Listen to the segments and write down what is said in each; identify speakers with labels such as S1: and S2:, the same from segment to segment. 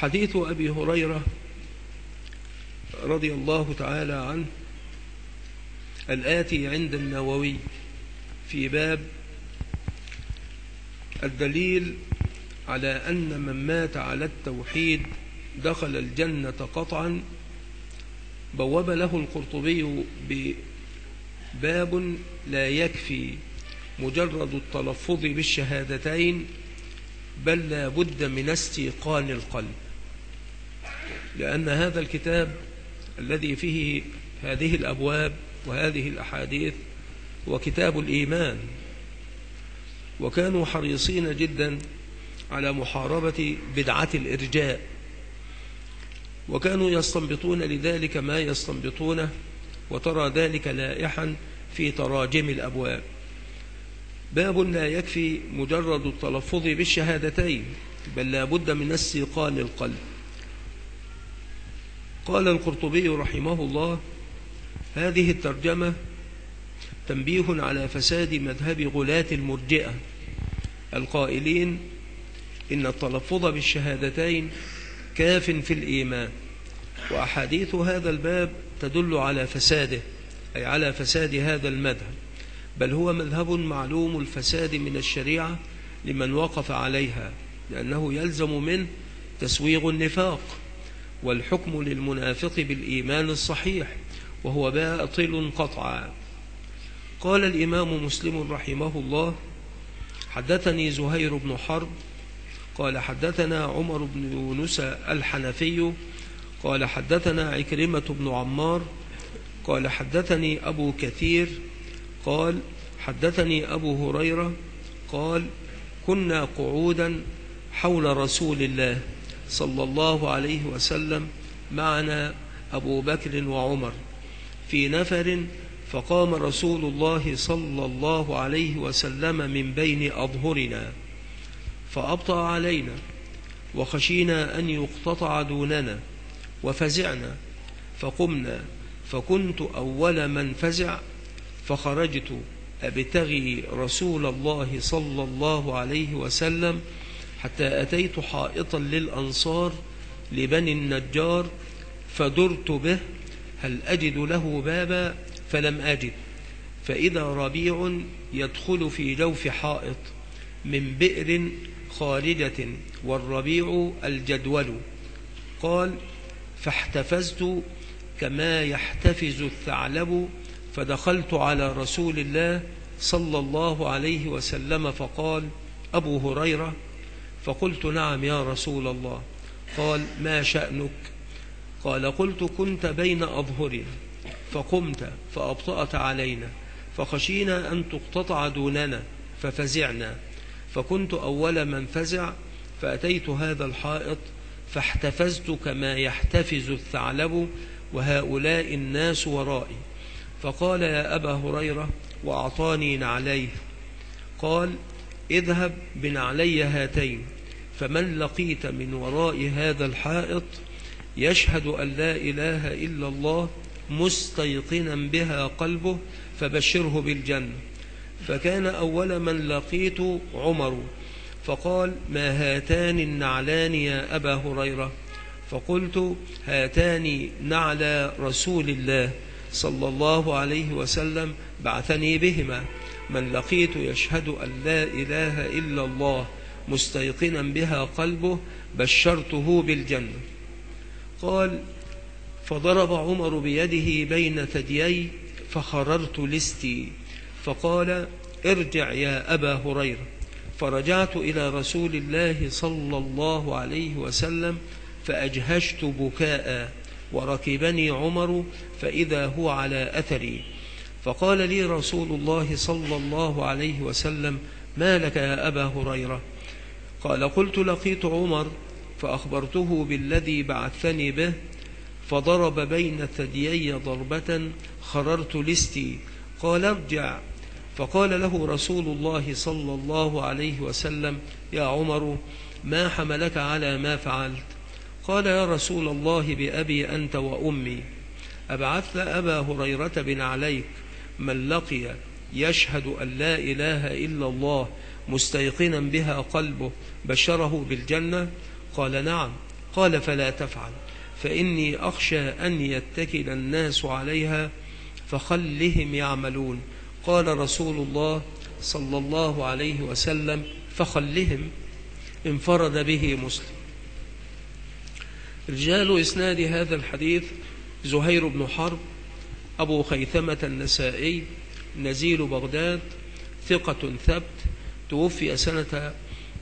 S1: حديث أبي هريرة رضي الله تعالى عنه الآتي عند النووي في باب الدليل على أن من مات على التوحيد دخل الجنة قطعا. بوب له القرطبي بباب لا يكفي مجرد التلفظ بالشهادتين، بل لا بد من استيقان القلب، لأن هذا الكتاب الذي فيه هذه الأبواب وهذه الأحاديث هو كتاب الإيمان، وكانوا حريصين جدا على محاربة بدعة الإرجاء، وكانوا يستنبطون لذلك ما يستنبطونه، وترى ذلك لائحا في تراجم الأبواب. باب لا يكفي مجرد التلفظ بالشهادتين، بل لا بد من استيقان القلب. قال القرطبي رحمه الله: هذه الترجمة تنبيه على فساد مذهب غلاة المرجئة القائلين إن التلفظ بالشهادتين كاف في الإيمان، وأحاديث هذا الباب تدل على فساده، أي على فساد هذا المذهب، بل هو مذهب معلوم الفساد من الشريعة لمن وقف عليها، لأنه يلزم منه تسويغ النفاق، والحكم للمنافق بالإيمان الصحيح، وهو باطل قطعا. قال الإمام مسلم رحمه الله: حدثني زهير بن حرب قال حدثنا عمر بن يونس الحنفي قال حدثنا عكرمة بن عمار قال حدثني أبو كثير قال حدثني أبو هريرة قال: كنا قعودا حول رسول الله صلى الله عليه وسلم معنا أبو بكر وعمر في نفر، فقام رسول الله صلى الله عليه وسلم من بين أظهرنا فأبطأ علينا، وخشينا أن يقتطع دوننا، وفزعنا فقمنا، فكنت أول من فزع، فخرجت أبتغي رسول الله صلى الله عليه وسلم حتى أتيت حائطا للأنصار لبني النجار، فدرت به هل أجد له بابا، فلم أجد، فإذا ربيع يدخل في جوف حائط من بئر خارجة، والربيع الجدول. قال: فاحتفزت كما يحتفز الثعلب، فدخلت على رسول الله صلى الله عليه وسلم فقال: أبو هريرة؟ فقلت: نعم يا رسول الله. قال: ما شأنك؟ قال: قلت: كنت بين أظهرنا فقمت فأبطأت علينا، فخشينا أن تقتطع دوننا، ففزعنا، فكنت أول من فزع، فأتيت هذا الحائط فاحتفزت كما يحتفز الثعلب، وهؤلاء الناس ورائي. فقال: يا أبا هريرة، وأعطاني نعليه. قال: اذهب بنعلي هاتين، فمن لقيت من وراء هذا الحائط يشهد أن لا إله إلا الله مستيقنا بها قلبه، فبشره بالجنة. فكان أول من لقيت عمر، فقال: ما هاتان النعلان يا أبا هريرة؟ فقلت: هاتان نعلى رسول الله صلى الله عليه وسلم بعثني بهما، من لقيت يشهد أن لا إله إلا الله مستيقنا بها قلبه بشرته بالجنة. قال: فضرب عمر بيده بين ثديي، فخررت لستي، فقال: ارجع يا أبا هريرة. فرجعت إلى رسول الله صلى الله عليه وسلم فأجهشت بكاء، وركبني عمر فإذا هو على أثري، فقال لي رسول الله صلى الله عليه وسلم: ما لك يا أبا هريرة؟ قال: قلت: لقيت عمر فأخبرته بالذي بعثني به، فضرب بين ثديي ضربة خررت لستي. قال: ارجع. فقال له رسول الله صلى الله عليه وسلم: يا عمر، ما حملك على ما فعلت؟ قال: يا رسول الله، بأبي أنت وأمي، أبعثت أبا هريرة بنعليك، من لقي يشهد أن لا إله إلا الله مستيقنا بها قلبه بشره بالجنة؟ قال: نعم. قال فلا تفعل، فإني أخشى أن يتكل الناس عليها فخلهم يعملون. قال رسول الله صلى الله عليه وسلم فخلهم. انفرد به مسلم. رجال إسناد هذا الحديث: زهير بن حرب، أبو خيثمة النسائي، نزيل بغداد، ثقة ثبت، توفي سنة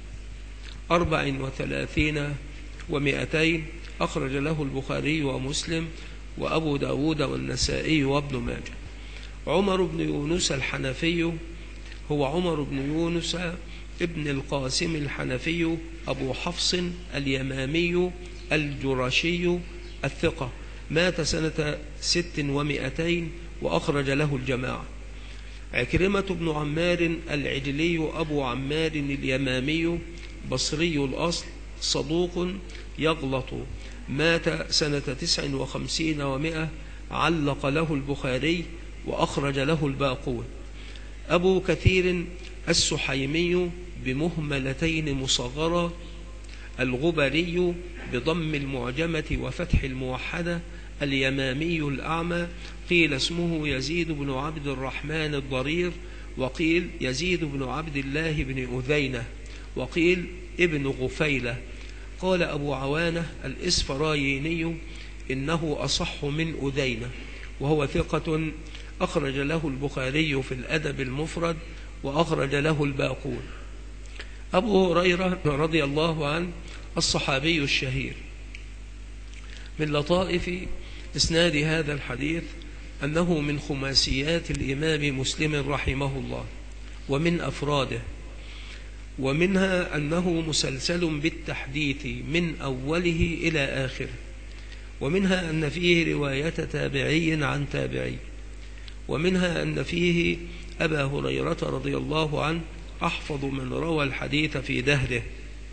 S1: 34 و200، أخرج له البخاري ومسلم وأبو داود والنسائي وابن ماجه. عمر بن يونس الحنفي هو عمر بن يونس ابن القاسم الحنفي أبو حفص اليمامي الجرشي الثقة، مات سنة 600 وأخرج له الجماعة. عكرمة بن عمار العجلي أبو عمار اليمامي بصري الأصل، صدوق يغلط، مات سنة 59 و100، علق له البخاري وأخرج له الباقون. أبو كثير السحيمي بمهملتين مصغرة، الغبري بضم المعجمة وفتح الموحدة، اليمامي الأعمى، قيل اسمه يزيد بن عبد الرحمن الضرير، وقيل يزيد بن عبد الله بن أذينة، وقيل ابن غفيلة. قال أبو عوانة الإسفرايني إنه أصح من أذينة، وهو ثقة، أخرج له البخاري في الأدب المفرد وأخرج له الباقون. أبو هريرة رضي الله عنه الصحابي الشهير. من لطائف إسناد هذا الحديث أنه من خماسيات الإمام مسلم رحمه الله ومن أفراده، ومنها أنه مسلسل بالتحديث من أوله إلى آخره، ومنها أن فيه رواية تابعي عن تابعي، ومنها أن فيه أبا هريرة رضي الله عنه أحفظ من روى الحديث في دهره.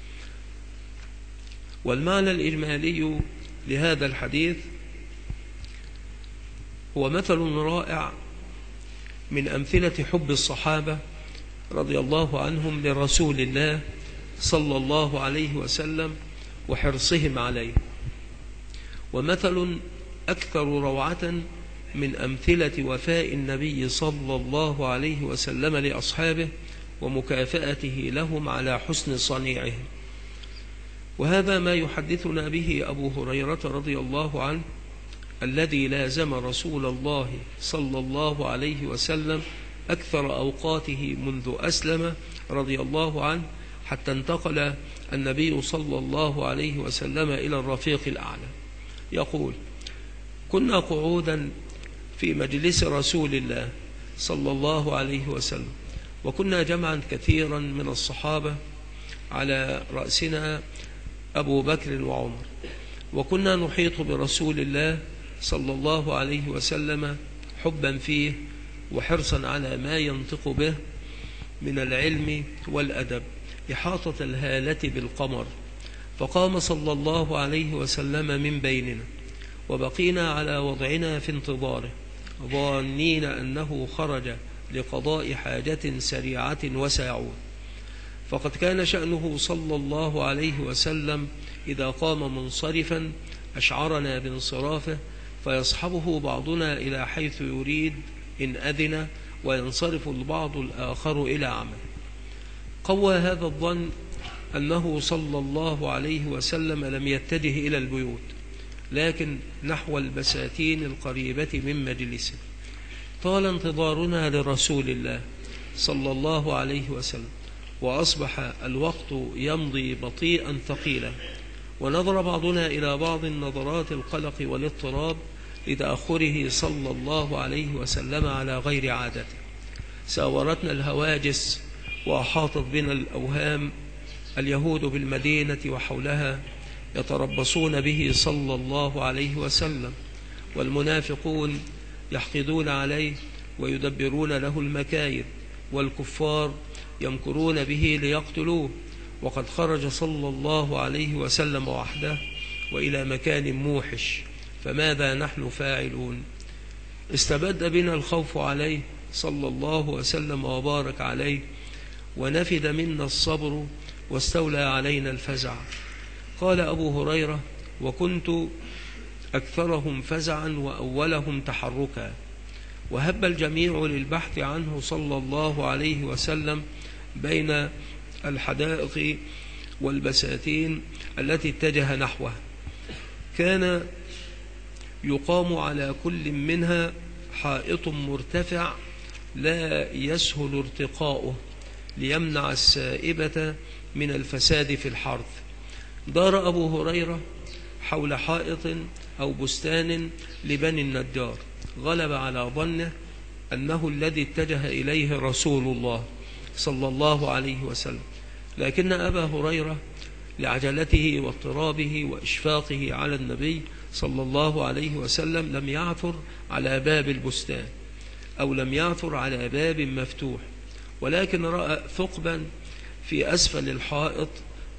S1: والمعنى الإجمالي لهذا الحديث هو مثل رائع من أمثلة حب الصحابة رضي الله عنهم لرسول الله صلى الله عليه وسلم وحرصهم عليه، ومثل أكثر روعة من أمثلة وفاء النبي صلى الله عليه وسلم لأصحابه ومكافأته لهم على حسن صنيعهم. وهذا ما يحدثنا به أبو هريرة رضي الله عنه الذي لازم رسول الله صلى الله عليه وسلم أكثر أوقاته منذ أسلم رضي الله عنه، حتى انتقل النبي صلى الله عليه وسلم إلى الرفيق الأعلى. يقول: كنا قعودا في مجلس رسول الله صلى الله عليه وسلم، وكنا جمعا كثيرا من الصحابة، على رأسنا أبو بكر وعمر، وكنا نحيط برسول الله صلى الله عليه وسلم حبا فيه وحرصا على ما ينطق به من العلم والأدب، إحاطة الهالة بالقمر. فقام صلى الله عليه وسلم من بيننا، وبقينا على وضعنا في انتظاره، ظانين أنه خرج لقضاء حاجة سريعة وساعون. فقد كان شأنه صلى الله عليه وسلم إذا قام منصرفا أشعرنا بانصرافه، فيصحبه بعضنا إلى حيث يريد إن أذن، وينصرف البعض الآخر إلى عمل. قوى هذا الظن أنه صلى الله عليه وسلم لم يتجه إلى البيوت، لكن نحو البساتين القريبة من مجلسه. طال انتظارنا لرسول الله صلى الله عليه وسلم، وأصبح الوقت يمضي بطيئا ثقيلا، ونظر بعضنا إلى بعض نظرات القلق والاضطراب لتأخره صلى الله عليه وسلم على غير عادته. ساورتنا الهواجس وأحاطت بنا الأوهام. اليهود بالمدينة وحولها يتربصون به صلى الله عليه وسلم، والمنافقون يحقدون عليه ويدبرون له المكايد، والكفار يمكرون به ليقتلوه، وقد خرج صلى الله عليه وسلم وحده وإلى مكان موحش، فماذا نحن فاعلون؟ استبد بنا الخوف عليه صلى الله وسلم وبارك عليه، ونفد منا الصبر واستولى علينا الفزع. قال أبو هريرة: وكنت أكثرهم فزعا وأولهم تحركا. وهب الجميع للبحث عنه صلى الله عليه وسلم بين الحدائق والبساتين التي اتجه نحوها. كان يقام على كل منها حائط مرتفع لا يسهل ارتقاؤه ليمنع السائبة من الفساد في الحرث. دار أبو هريرة حول حائط أو بستان لبني النجار، غلب على ظنه أنه الذي اتجه إليه رسول الله صلى الله عليه وسلم، لكن أبا هريرة لعجلته واضطرابه وإشفاقه على النبي صلى الله عليه وسلم لم يعثر على باب البستان، أو لم يعثر على باب مفتوح، ولكن رأى ثقبا في أسفل الحائط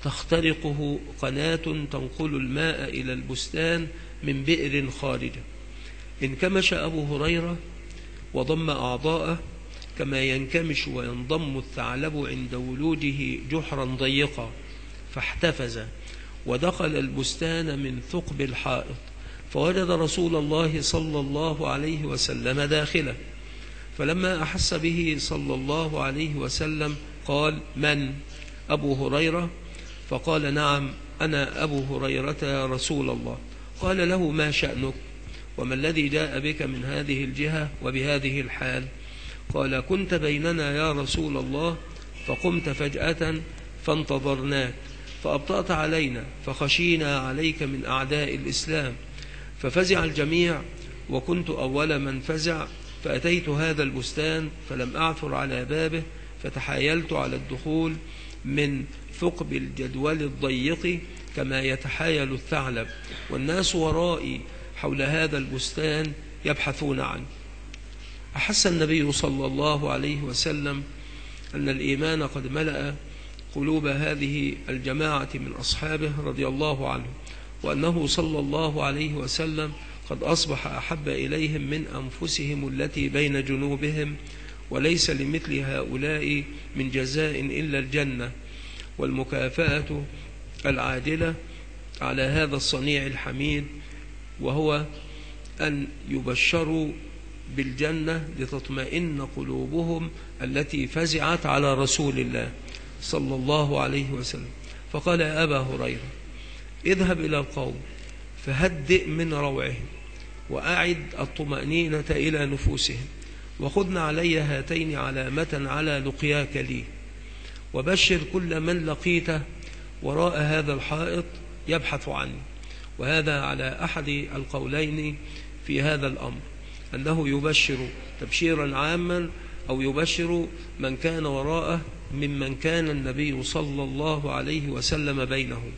S1: تخترقه قناة تنقل الماء إلى البستان من بئر خارجة. انكمش أبو هريرة وضم أعضاءه كما ينكمش وينضم الثعلب عند ولوجه جحرا ضيقا، فاحتفز ودخل البستان من ثقب الحائط، فوجد رسول الله صلى الله عليه وسلم داخله. فلما أحس به صلى الله عليه وسلم قال: من؟ أبو هريرة؟ فقال: نعم أنا أبو هريرة يا رسول الله. قال له: ما شأنك؟ وما الذي جاء بك من هذه الجهة وبهذه الحال؟ قال: كنت بيننا يا رسول الله، فقمت فجأة فانتظرناك، فأبطأت علينا، فخشينا عليك من أعداء الإسلام، ففزع الجميع وكنت أول من فزع، فأتيت هذا البستان فلم أعثر على بابه، فتحايلت على الدخول من ثقب الجدول الضيق كما يتحايل الثعلب، والناس ورائي حول هذا البستان يبحثون عنه. أحس النبي صلى الله عليه وسلم أن الإيمان قد ملأ قلوب هذه الجماعة من أصحابه رضي الله عنهم، وأنه صلى الله عليه وسلم قد أصبح أحب إليهم من أنفسهم التي بين جنوبهم، وليس لمثل هؤلاء من جزاء إلا الجنة والمكافأة العادلة على هذا الصنيع الحميد، وهو أن يبشروا بالجنة لتطمئن قلوبهم التي فزعت على رسول الله صلى الله عليه وسلم. فقال: يا أبا هريرة، اذهب إلى القوم فهدئ من روعهم وأعد الطمأنينة إلى نفوسهم، وخذن علي هاتين علامة على لقياك لي، وبشر كل من لقيته وراء هذا الحائط يبحث عني. وهذا على أحد القولين في هذا الأمر، أنه يبشر تبشيرا عاما أو يبشر من كان وراءه ممن كان النبي صلى الله عليه وسلم بينهم.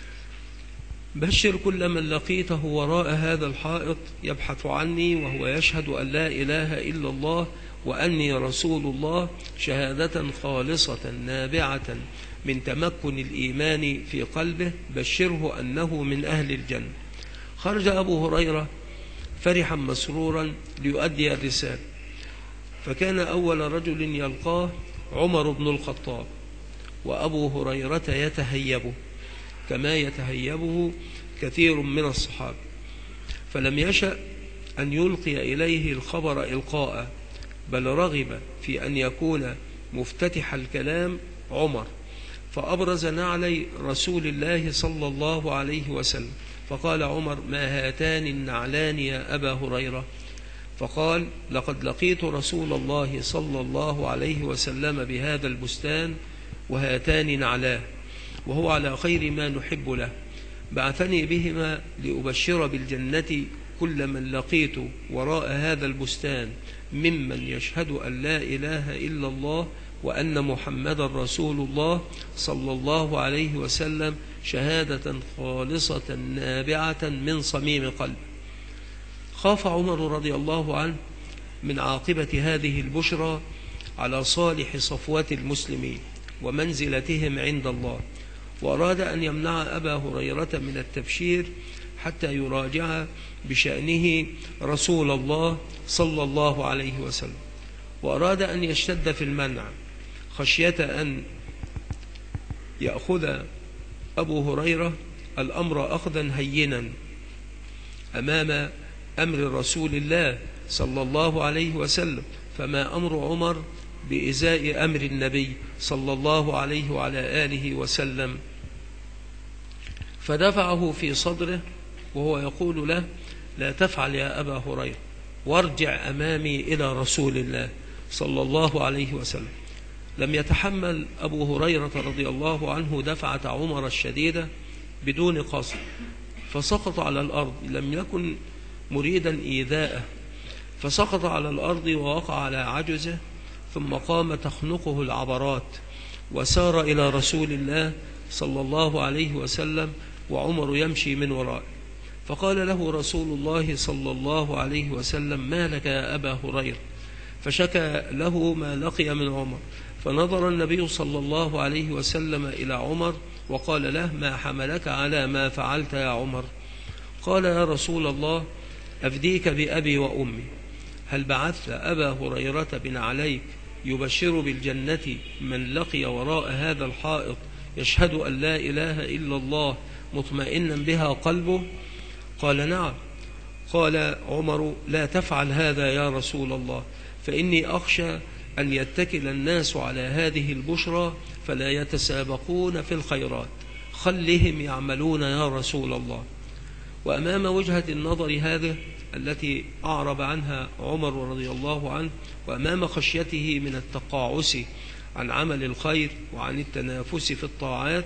S1: بشر كل من لقيته وراء هذا الحائط يبحث عني وهو يشهد أن لا إله إلا الله وأني رسول الله، شهادة خالصة نابعة من تمكن الإيمان في قلبه، بشره أنه من أهل الجنة. خرج أبو هريرة فرحا مسرورا ليؤدي الرسالة، فكان أول رجل يلقاه عمر بن الخطاب، وأبو هريرة يتهيبه كما يتهيبه كثير من الصحابة، فلم يشأ أن يلقي إليه الخبر إلقاء، بل رغب في أن يكون مفتتح الكلام عمر، فأبرز نعلي رسول الله صلى الله عليه وسلم، فقال عمر: ما هاتان النعلان يا أبا هريرة؟ فقال: لقد لقيت رسول الله صلى الله عليه وسلم بهذا البستان وهاتان نعلاه، وهو على خير ما نحب له، بعثني بهما لأبشر بالجنة كل من لقيت وراء هذا البستان ممن يشهد أن لا إله إلا الله وأن محمد رسول الله صلى الله عليه وسلم، شهادة خالصة نابعة من صميم قلب. خاف عمر رضي الله عنه من عاقبة هذه البشرى على صالح صفوة المسلمين ومنزلتهم عند الله، وأراد أن يمنع أبا هريرة من التبشير حتى يراجع بشأنه رسول الله صلى الله عليه وسلم، وأراد أن يشتد في المنع خشية أن يأخذ أبو هريرة الأمر أخذا هينا أمام أمر رسول الله صلى الله عليه وسلم، فما أمر عمر بإزاء أمر النبي صلى الله عليه وعلى آله وسلم. فدفعه في صدره وهو يقول له: لا تفعل يا أبا هريرة، وارجع أمامي إلى رسول الله صلى الله عليه وسلم. لم يتحمل أبو هريرة رضي الله عنه دفعة عمر الشديدة بدون قصد، فسقط على الأرض، لم يكن مريدا إيذاءه، فسقط على الأرض ووقع على عجزه، ثم قام تخنقه العبرات وسار إلى رسول الله صلى الله عليه وسلم وعمر يمشي من ورائه. فقال له رسول الله صلى الله عليه وسلم: ما لك يا أبا هريرة؟ فشكى له ما لقي من عمر. فنظر النبي صلى الله عليه وسلم إلى عمر وقال له: ما حملك على ما فعلت يا عمر؟ قال: يا رسول الله، أفديك بأبي وأمي، هل بعثت أبا هريرة بن عليك يبشر بالجنة من لقي وراء هذا الحائط يشهد أن لا إله إلا الله مطمئنا بها قلبه؟ قال: نعم. قال عمر: لا تفعل هذا يا رسول الله، فإني أخشى أن يتكل الناس على هذه البشرى فلا يتسابقون في الخيرات، خلهم يعملون يا رسول الله. وأمام وجهة النظر هذه التي أعرب عنها عمر رضي الله عنه، وأمام خشيته من التقاعس عن عمل الخير وعن التنافس في الطاعات،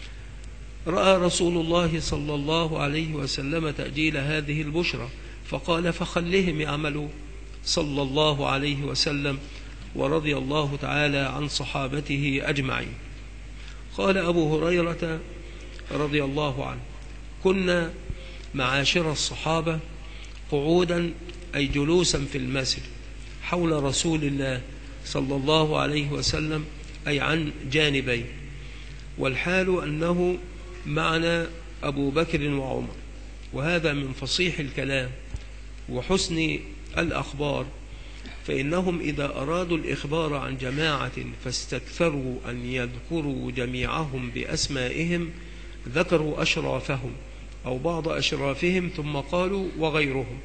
S1: رأى رسول الله صلى الله عليه وسلم تأجيل هذه البشرى، فقال: فخلهم يعملوا، صلى الله عليه وسلم ورضي الله تعالى عن صحابته أجمعين. قال أبو هريرة رضي الله عنه: كنا معاشر الصحابة قعودا أي جلوسا في المسجد حول رسول الله صلى الله عليه وسلم، أي عن جانبين، والحال أنه معنا أبو بكر وعمر. وهذا من فصيح الكلام وحسن الأخبار، فإنهم إذا أرادوا الإخبار عن جماعة فاستكثروا أن يذكروا جميعهم بأسمائهم ذكروا أشرافهم أو بعض أشرافهم ثم قالوا وغيرهم.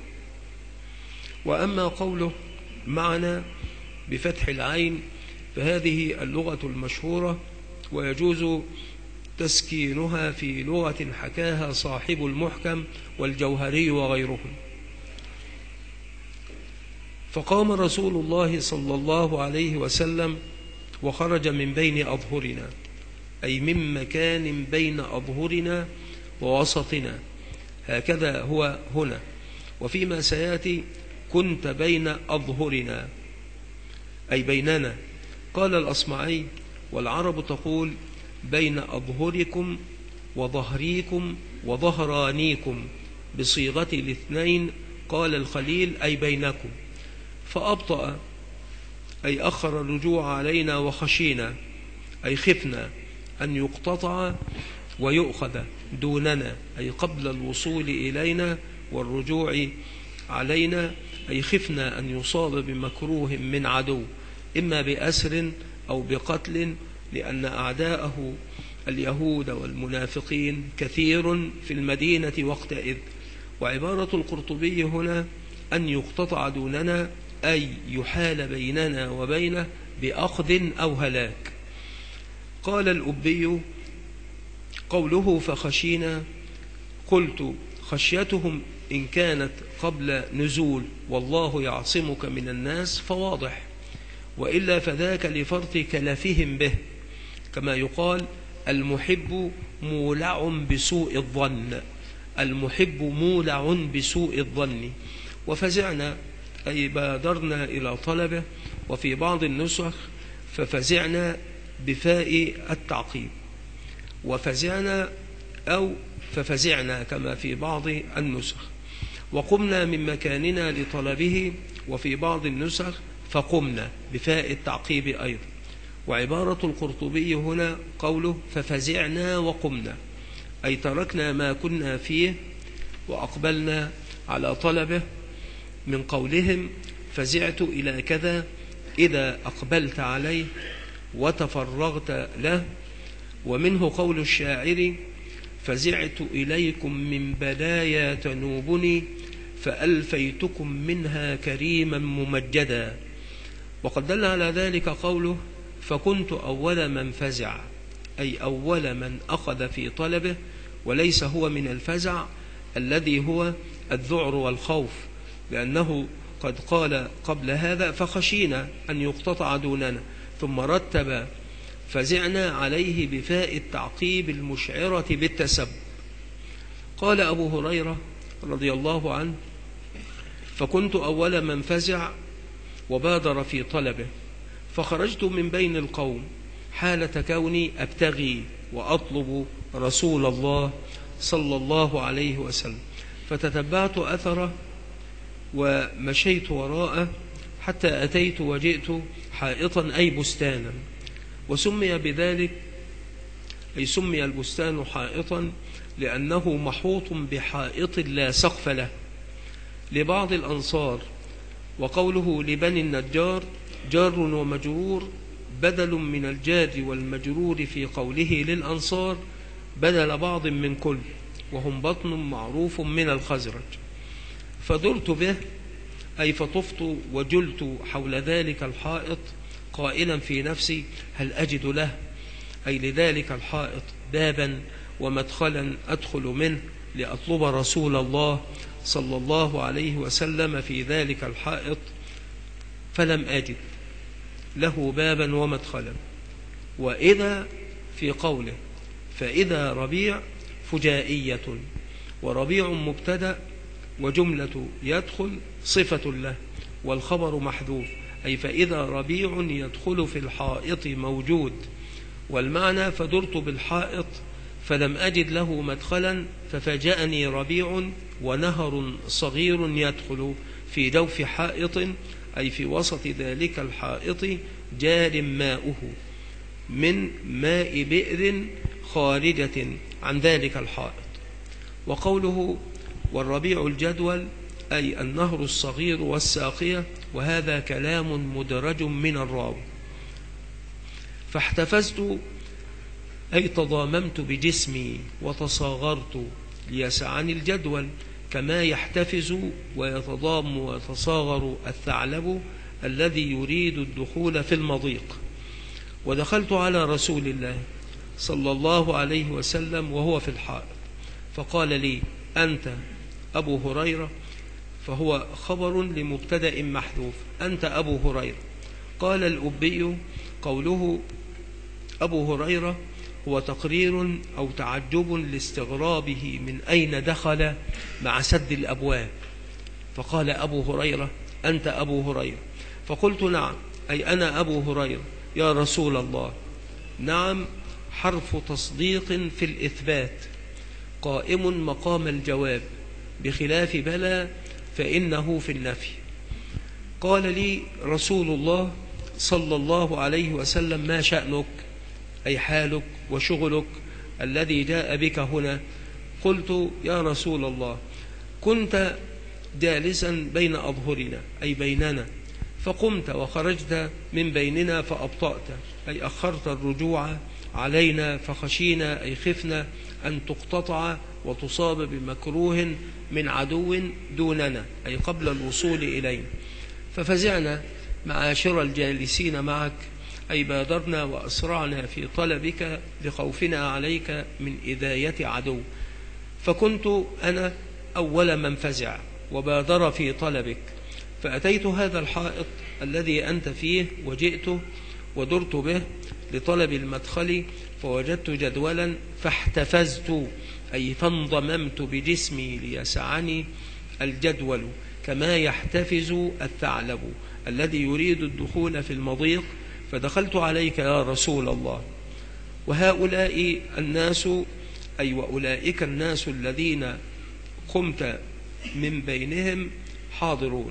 S1: وأما قوله معنا بفتح العين فهذه اللغة المشهورة، ويجوز تسكينها في لغة حكاها صاحب المحكم والجوهري وغيرهم. فقام رسول الله صلى الله عليه وسلم وخرج من بين أظهرنا، أي من مكان بين أظهرنا ووسطنا، هكذا هو هنا، وفيما سيأتي كنت بين أظهرنا أي بيننا. قال الأصمعي: والعرب تقول بين أظهركم وظهريكم وظهرانيكم بصيغة الاثنين. قال الخليل: أي بينكم. فأبطأ أي أخر الرجوع علينا، وخشينا أي خفنا أن يقتطع ويؤخذ دوننا، أي قبل الوصول إلينا والرجوع علينا، أي خفنا أن يصاب بمكروه من عدو، إما بأسر أو بقتل، لأن أعداءه اليهود والمنافقين كثير في المدينة وقتئذ. وعبارة القرطبي هنا أن يقتطع دوننا أي يحال بيننا وبينه بأخذ أو هلاك. قال الأبي: قوله فخشينا، قلت خشيتهم إن كانت قبل نزول والله يعصمك من الناس فواضح، وإلا فذاك لفرط كلفهم به، كما يقال: المحب مولع بسوء الظن، المحب مولع بسوء الظن. وفزعنا أي بادرنا إلى طلبه، وفي بعض النسخ ففزعنا بفاء التعقيب، وفزعنا أو ففزعنا كما في بعض النسخ. وقمنا من مكاننا لطلبه، وفي بعض النسخ فقمنا بفاء التعقيب أيضا. وعبارة القرطبي هنا قوله ففزعنا وقمنا، أي تركنا ما كنا فيه وأقبلنا على طلبه، من قولهم فزعت إلى كذا إذا أقبلت عليه وتفرغت له. ومنه قول الشاعر: فزعت إليكم من بلايا تنوبني فألفيتكم منها كريما ممجدا. وقد دل على ذلك قوله فكنت أول من فزع، أي أول من أخذ في طلبه، وليس هو من الفزع الذي هو الذعر والخوف، لأنه قد قال قبل هذا فخشينا أن يقتطع دوننا، ثم رتب فزعنا عليه بفاء التعقيب المشعرة بالتسبب. قال أبو هريرة رضي الله عنه فكنت أول من فزع وبادر في طلبه، فخرجت من بين القوم حالة كوني أبتغي وأطلب رسول الله صلى الله عليه وسلم، فتتبعت أثره ومشيت وراءه حتى أتيت وجئت حائطا أي بستانا، وسمي بذلك أي سمي البستان حائطا لأنه محوط بحائط لا سقف له لبعض الأنصار. وقوله لبني النجار جار ومجرور بدل من الجار والمجرور في قوله للأنصار بدل بعض من كل، وهم بطن معروف من الخزرج. فدرت به أي فطفت وجلت حول ذلك الحائط قائلا في نفسي هل أجد له أي لذلك الحائط بابا ومدخلا أدخل منه لأطلب رسول الله صلى الله عليه وسلم في ذلك الحائط، فلم أجد له بابا ومدخلا. وإذا في قوله فإذا ربيع فجائية، وربيع مبتدأ وجملة يدخل صفة له والخبر محذوف، أي فإذا ربيع يدخل في الحائط موجود، والمعنى فدرت بالحائط فلم أجد له مدخلا ففاجأني ربيع ونهر صغير يدخل في جوف حائط، أي في وسط ذلك الحائط جار ماؤه من ماء بئر خارجة عن ذلك الحائط. وقوله والربيع الجدول أي النهر الصغير والساقية، وهذا كلام مدرج من الراوي. فاحتفزت أي تضاممت بجسمي وتصاغرت ليسعني الجدول، كما يحتفز ويتضام ويتصاغر الثعلب الذي يريد الدخول في المضيق. ودخلت على رسول الله صلى الله عليه وسلم وهو في الحائط، فقال لي أنت أبو هريرة، فهو خبر لمبتدأ محذوف، أنت أبو هريرة. قال الأبي قوله أبو هريرة هو تقرير أو تعجب لاستغرابه من أين دخل مع سد الأبواب، فقال أبو هريرة أنت أبو هريرة، فقلت نعم أي أنا أبو هريرة يا رسول الله. نعم حرف تصديق في الإثبات قائم مقام الجواب، بخلاف بلى فإنه في النفي. قال لي رسول الله صلى الله عليه وسلم ما شأنك أي حالك وشغلك الذي جاء بك هنا؟ قلت يا رسول الله كنت جالسا بين أظهرنا أي بيننا، فقمت وخرجت من بيننا فأبطأت أي أخرت الرجوع علينا، فخشينا أي خفنا أن تقتطع وتصاب بمكروه من عدو دوننا أي قبل الوصول إلينا، ففزعنا معاشر الجالسين معك أي بادرنا وأسرعنا في طلبك لخوفنا عليك من إذاية عدو، فكنت أنا أول من فزع وبادر في طلبك، فأتيت هذا الحائط الذي أنت فيه وجئته ودرت به لطلب المدخل، فوجدت جدولا فاحتفزت أي فانضممت بجسمي ليسعني الجدول، كما يحتفز الثعلب الذي يريد الدخول في المضيق، فدخلت عليك يا رسول الله. وهؤلاء الناس أي وأولئك الناس الذين قمت من بينهم حاضرون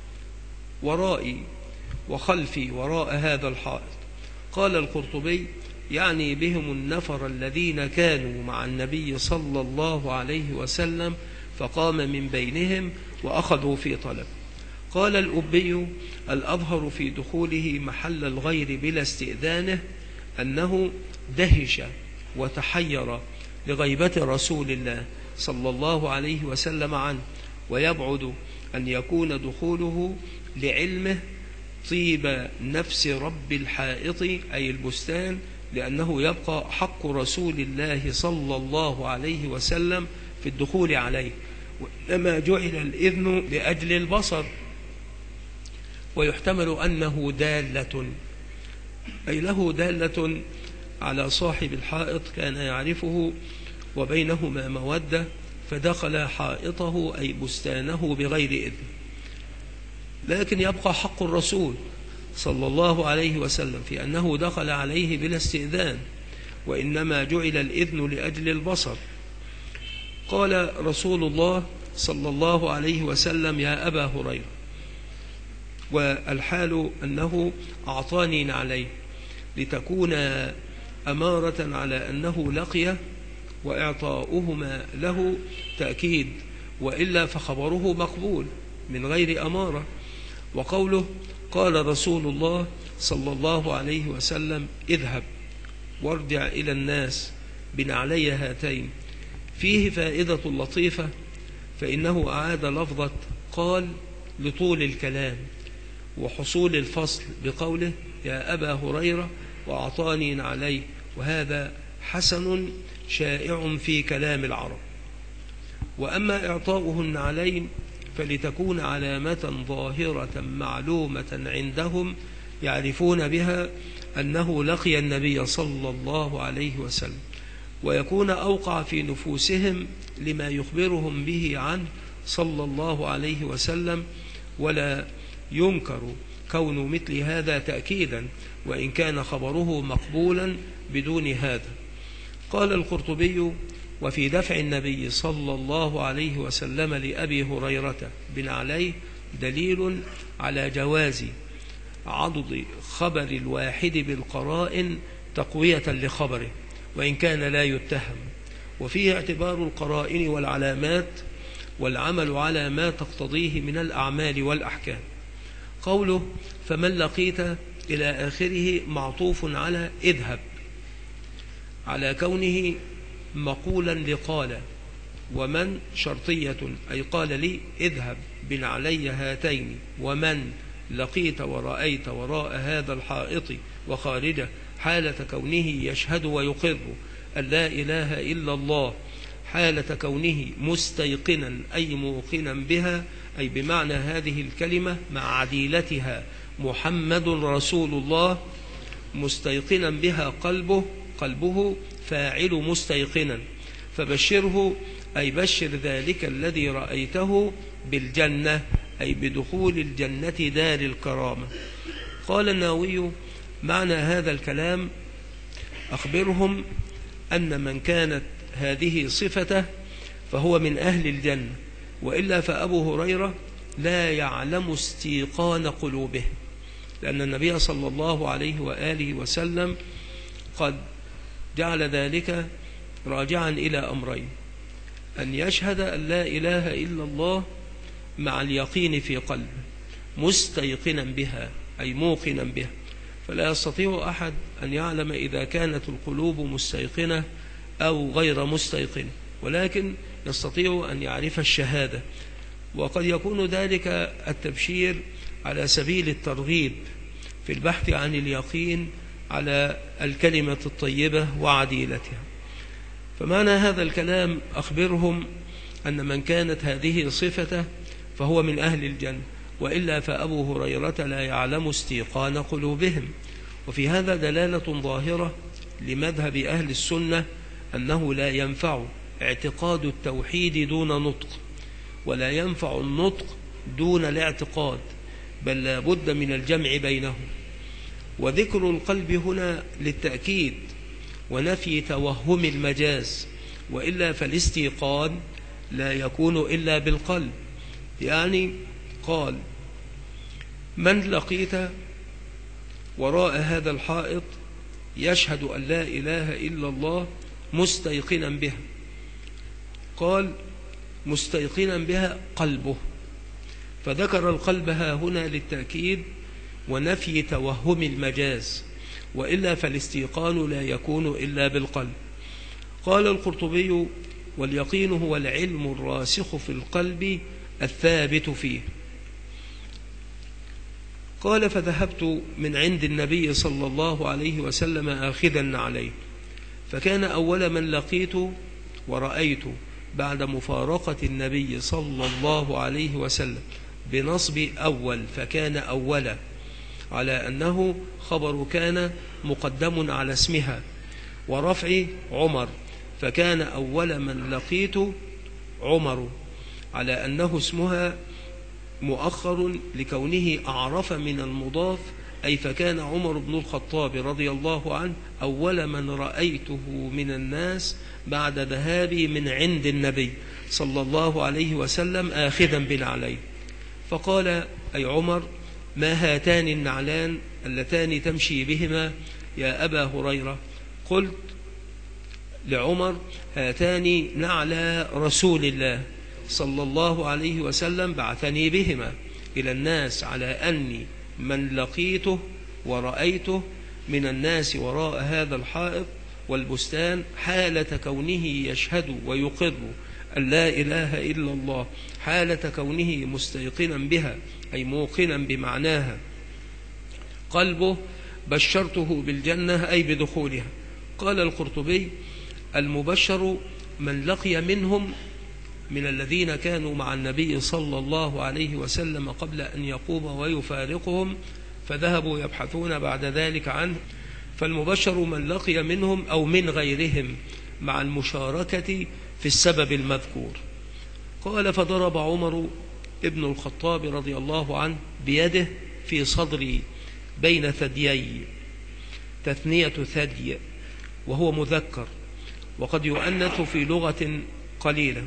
S1: ورائي وخلفي وراء هذا الحائط. قال القرطبي يعني بهم النفر الذين كانوا مع النبي صلى الله عليه وسلم، فقام من بينهم وأخذوا في طلب. قال الأبي الأظهر في دخوله محل الغير بلا استئذانه أنه دهش وتحير لغيبة رسول الله صلى الله عليه وسلم عنه، ويبعد أن يكون دخوله لعلمه طيب نفس رب الحائط أي البستان، لأنه يبقى حق رسول الله صلى الله عليه وسلم في الدخول عليه، وإنما جعل الإذن لأجل البصر. ويحتمل أنه دالة أي له دالة على صاحب الحائط كان يعرفه وبينهما مودة، فدخل حائطه أي بستانه بغير إذن. لكن يبقى حق الرسول صلى الله عليه وسلم في أنه دخل عليه بلا استئذان، وإنما جعل الإذن لأجل البصر. قال رسول الله صلى الله عليه وسلم: يا أبا هريرة، والحال أنه أعطاني نعليه لتكون أمارة على أنه لقيه، وإعطاؤهما له تأكيد، وإلا فخبره مقبول من غير أمارة. وقوله: قال رسول الله صلى الله عليه وسلم: اذهب وارجع إلى الناس بنعلي هاتين، فيه فائدة لطيفة، فإنه أعاد لفظة قال لطول الكلام وحصول الفصل بقوله: يا أبا هريرة وأعطاني نعليه، وهذا حسن شائع في كلام العرب. وأما إعطاؤه النعلين فلتكون علامة ظاهرة معلومة عندهم يعرفون بها أنه لقي النبي صلى الله عليه وسلم، ويكون أوقع في نفوسهم لما يخبرهم به عنه صلى الله عليه وسلم. ولا ينكر كون مثل هذا تأكيدا، وإن كان خبره مقبولا بدون هذا. قال القرطبي: وفي دفع النبي صلى الله عليه وسلم لأبي هريرة بنعليه دليل على جواز عضد خبر الواحد بالقرائن تقوية لخبره، وإن كان لا يتهم، وفيه اعتبار القرائن والعلامات والعمل على ما تقتضيه من الأعمال والأحكام. قوله: فمن لقيت إلى آخره معطوف على اذهب، على كونه مقولا لقال، ومن شرطية أي قال لي اذهب بنعلي هاتين، ومن لقيت ورأيت وراء هذا الحائط وخارجه حالة كونه يشهد ويقر أن لا إله إلا الله، حالة كونه مستيقنا أي موقنا بها، أي بمعنى هذه الكلمة مع عديلتها محمد رسول الله، مستيقنا بها قلبه فاعل مستيقنا، فبشره أي بشر ذلك الذي رأيته بالجنة، أي بدخول الجنة دار الكرامة. قال النووي: معنى هذا الكلام أخبرهم أن من كانت هذه صفته فهو من أهل الجنة، وإلا فأبو هريرة لا يعلم استيقان قلوبه، لأن النبي صلى الله عليه وآله وسلم قد جعل ذلك راجعا إلى أمرين: أن يشهد أن لا إله إلا الله مع اليقين في قلبه مستيقنا بها أي موقنا بها، فلا يستطيع أحد أن يعلم إذا كانت القلوب مستيقنة أو غير مستيقنة، ولكن يستطيع أن يعرف الشهادة. وقد يكون ذلك التبشير على سبيل الترغيب في البحث عن اليقين على الكلمة الطيبة وعديلتها. فمعنى هذا الكلام أخبرهم أن من كانت هذه صفته فهو من أهل الجنة، وإلا فأبو هريرة لا يعلم استيقان قلوبهم. وفي هذا دلالة ظاهرة لمذهب أهل السنة أنه لا ينفع اعتقاد التوحيد دون نطق، ولا ينفع النطق دون الاعتقاد، بل لا بد من الجمع بينهم. وذكر القلب هنا للتأكيد ونفي توهم المجاز، وإلا فالاستيقان لا يكون إلا بالقلب. يعني قال: من لقيت وراء هذا الحائط يشهد أن لا إله إلا الله مستيقنا بها، قال مستيقنا بها قلبه، فذكر القلب ها هنا للتأكيد ونفي توهم المجاز، وإلا فالاستيقان لا يكون إلا بالقلب. قال القرطبي: واليقين هو العلم الراسخ في القلب الثابت فيه. قال: فذهبت من عند النبي صلى الله عليه وسلم آخذا عليه، فكان أول من لقيت ورأيت بعد مفارقة النبي صلى الله عليه وسلم بنصب أول، فكان أولا، على أنه خبر كان مقدم على اسمها، ورفع عمر، فكان أول من لقيت عمر، على أنه اسمها مؤخر لكونه أعرف من المضاف، أي فكان عمر بن الخطاب رضي الله عنه أول من رأيته من الناس بعد ذهابي من عند النبي صلى الله عليه وسلم آخذا بنعليه. فقال: أي عمر، ما هاتان النعلان اللتان تمشي بهما يا أبا هريرة؟ قلت لعمر: هاتان نعلى رسول الله صلى الله عليه وسلم بعثني بهما إلى الناس، على أني من لقيته ورأيته من الناس وراء هذا الحائط والبستان حالة كونه يشهد ويقر أن لا إله إلا الله، حالة كونه مستيقنا بها أي موقنا بمعناها قلبه، بشرته بالجنة أي بدخولها. قال القرطبي: المبشر من لقي منهم من الذين كانوا مع النبي صلى الله عليه وسلم قبل أن يقوم ويفارقهم فذهبوا يبحثون بعد ذلك عنه، فالمبشر من لقي منهم أو من غيرهم مع المشاركة في السبب المذكور. قال: فضرب عمر ابن الخطاب رضي الله عنه بيده في صدري بين ثديي، تثنية ثدي وهو مذكر، وقد يؤنث في لغة قليلة،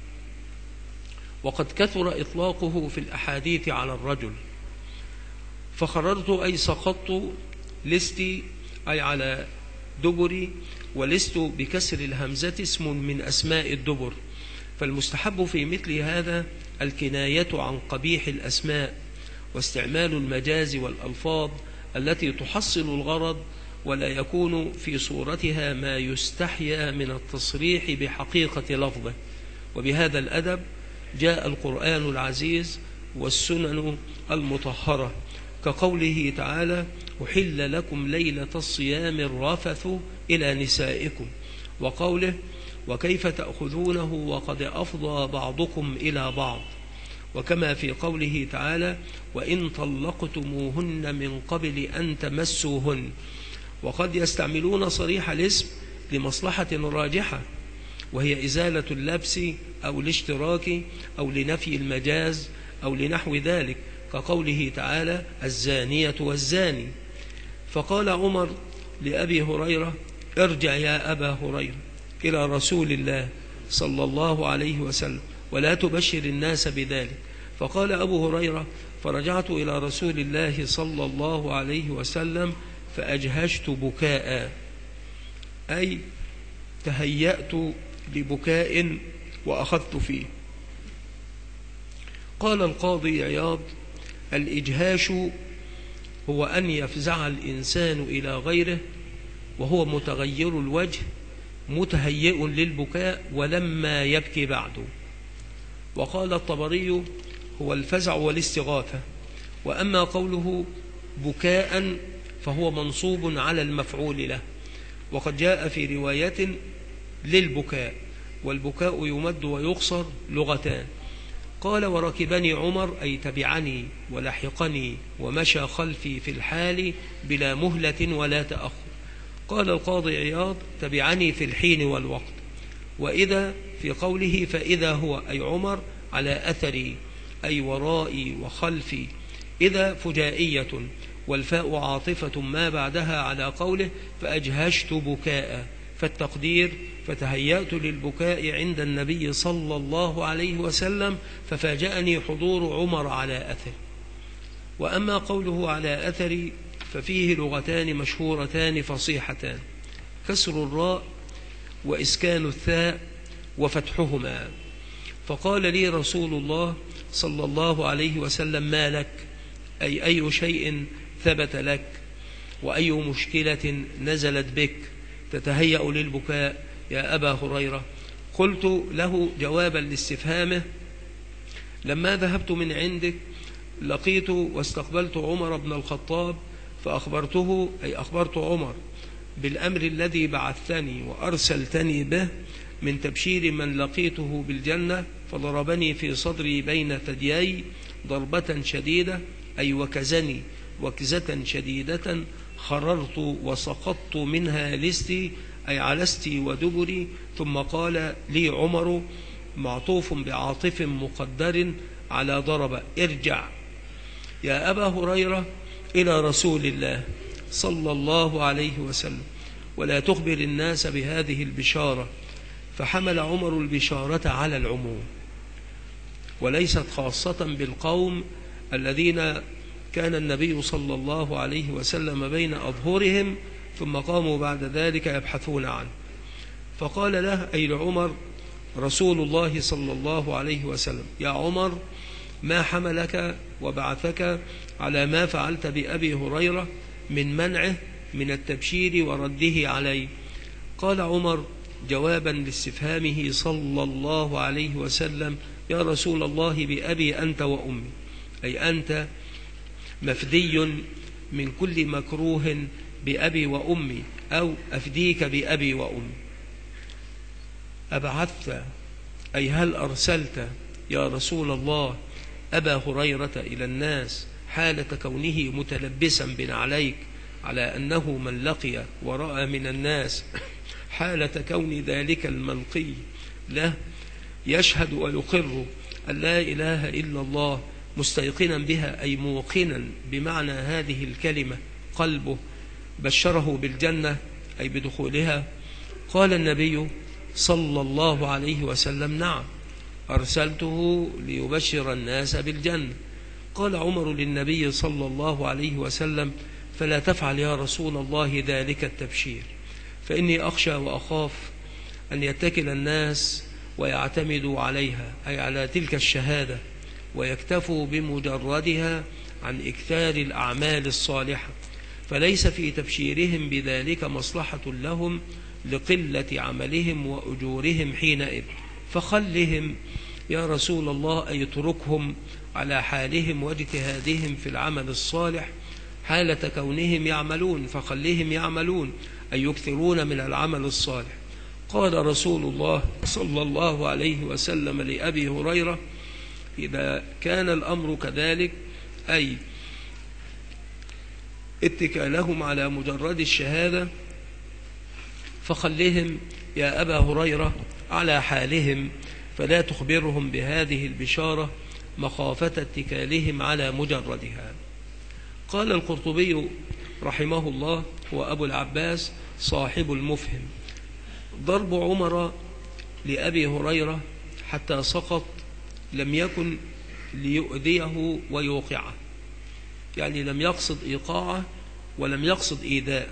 S1: وقد كثر إطلاقه في الأحاديث على الرجل. فخررت أي سقطت، لستي أي على دبري، ولست بكسر الهمزة اسم من أسماء الدبر، فالمستحب في مثل هذا الكناية عن قبيح الأسماء واستعمال المجاز والألفاظ التي تحصل الغرض ولا يكون في صورتها ما يستحيا من التصريح بحقيقة لفظه. وبهذا الأدب جاء القرآن العزيز والسنن المطهرة، كقوله تعالى: أحل لكم ليلة الصيام الرفث إلى نسائكم، وقوله: وكيف تأخذونه وقد أفضى بعضكم إلى بعض، وكما في قوله تعالى: وإن طلقتموهن من قبل أن تمسوهن. وقد يستعملون صريح الاسم لمصلحة راجحة، وهي إزالة اللبس أو الاشتراك أو لنفي المجاز أو لنحو ذلك، كقوله تعالى: الزانية والزاني. فقال عمر لأبي هريرة: ارجع يا أبا هريرة إلى رسول الله صلى الله عليه وسلم ولا تبشر الناس بذلك. فقال أبو هريرة: فرجعت إلى رسول الله صلى الله عليه وسلم فأجهشت بكاء، أي تهيأت لبكاء وأخذت فيه. قال القاضي عياض: الإجهاش هو أن يفزع الإنسان إلى غيره وهو متغير الوجه متهيئ للبكاء ولما يبكي بعده. وقال الطبري: هو الفزع والاستغاثة. وأما قوله بكاء فهو منصوب على المفعول له، وقد جاء في رواية للبكاء، والبكاء يمد ويقصر لغتان. قال: وركبني عمر أي تبعني ولحقني ومشى خلفي في الحال بلا مهلة ولا تأخر. قال القاضي عياض: تبعني في الحين والوقت. وإذا في قوله فإذا هو أي عمر على أثري أي ورائي وخلفي، إذا فجائية، والفاء عاطفة ما بعدها على قوله فأجهشت بكاء، فالتقدير فتهيأت للبكاء عند النبي صلى الله عليه وسلم ففاجأني حضور عمر على أثر. وأما قوله على أثري ففيه لغتان مشهورتان فصيحتان: كسر الراء وإسكان الثاء وفتحهما. فقال لي رسول الله صلى الله عليه وسلم: ما لك؟ أي شيء ثبت لك وأي مشكلة نزلت بك تتهيأ للبكاء؟ يا أبا هريرة. قلت له جوابا لاستفهامه: لما ذهبت من عندك لقيت واستقبلت عمر بن الخطاب فأخبرته، أي أخبرت عمر بالأمر الذي بعثتني وأرسلتني به من تبشير من لقيته بالجنة، فضربني في صدري بين ثديي ضربة شديدة، أي وكزني وكزة شديدة، خررت وسقطت منها لستي، أي علستي ودبري. ثم قال لي عمر معطوف بعاطف مقدر على ضرب: ارجع يا أبا هريرة إلى رسول الله صلى الله عليه وسلم ولا تخبر الناس بهذه البشارة. فحمل عمر البشارة على العموم وليست خاصة بالقوم الذين كان النبي صلى الله عليه وسلم بين أظهرهم ثم قاموا بعد ذلك يبحثون عنه. فقال له، أي لعمر، رسول الله صلى الله عليه وسلم: يا عمر، ما حملك وبعثك على ما فعلت بأبي هريرة من منعه من التبشير ورده عليه؟ قال عمر جوابا لاستفهامه صلى الله عليه وسلم: يا رسول الله، بأبي أنت وأمي، أي أنت مفدي من كل مكروه بأبي وأمي، أو أفديك بأبي وأمي. أبعثت، أي هل أرسلت يا رسول الله أبا هريرة إلى الناس حالة كونه متلبسا بنعليك على أنه من لقي ورأى من الناس حالة كون ذلك الملقي له يشهد ويقر أن لا إله إلا الله مستيقنا بها، أي موقنا بمعنى هذه الكلمة قلبه، بشره بالجنة أي بدخولها؟ قال النبي صلى الله عليه وسلم: نعم، أرسلته ليبشر الناس بالجنة. قال عمر للنبي صلى الله عليه وسلم: فلا تفعل يا رسول الله ذلك التبشير، فإني أخشى وأخاف أن يتكل الناس ويعتمدوا عليها، أي على تلك الشهادة، ويكتفوا بمجردها عن إكثار الأعمال الصالحة، فليس في تبشيرهم بذلك مصلحة لهم لقلة عملهم وأجورهم حينئذ، فخلهم يا رسول الله، أي اتركهم على حالهم واجتهادهم في العمل الصالح حالة كونهم يعملون، فخلهم يعملون، أي يكثرون من العمل الصالح. قال رسول الله صلى الله عليه وسلم لأبي هريرة: إذا كان الأمر كذلك، أي اتكالهم على مجرد الشهادة، فخلهم يا أبا هريرة على حالهم، فلا تخبرهم بهذه البشارة مخافة اتكالهم على مجردها. قال القرطبي رحمه الله، هو أبو العباس صاحب المفهم: ضرب عمر لأبي هريرة حتى سقط لم يكن ليؤذيه ويوقعه، يعني لم يقصد إيقاعه ولم يقصد إيذاء،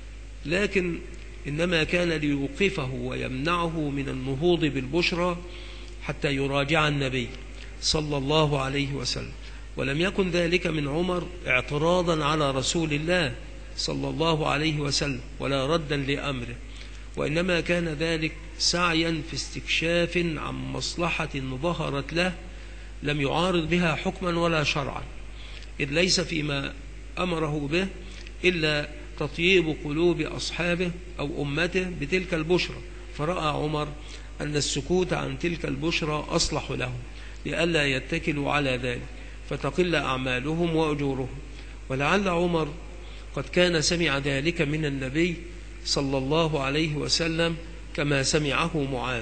S1: لكن إنما كان ليوقفه ويمنعه من النهوض بالبشرى حتى يراجع النبي صلى الله عليه وسلم. ولم يكن ذلك من عمر اعتراضا على رسول الله صلى الله عليه وسلم ولا ردا لأمره، وإنما كان ذلك سعيا في استكشاف عن مصلحة ظهرت له لم يعارض بها حكما ولا شرعا، إذ ليس فيما أمره به إلا تطيب قلوب أصحابه أو أمته بتلك البشرى، فرأى عمر أن السكوت عن تلك البشرى أصلح لهم لئلا يتكلوا على ذلك فتقل أعمالهم وأجورهم. ولعل عمر قد كان سمع ذلك من النبي صلى الله عليه وسلم كما سمعه معاذ،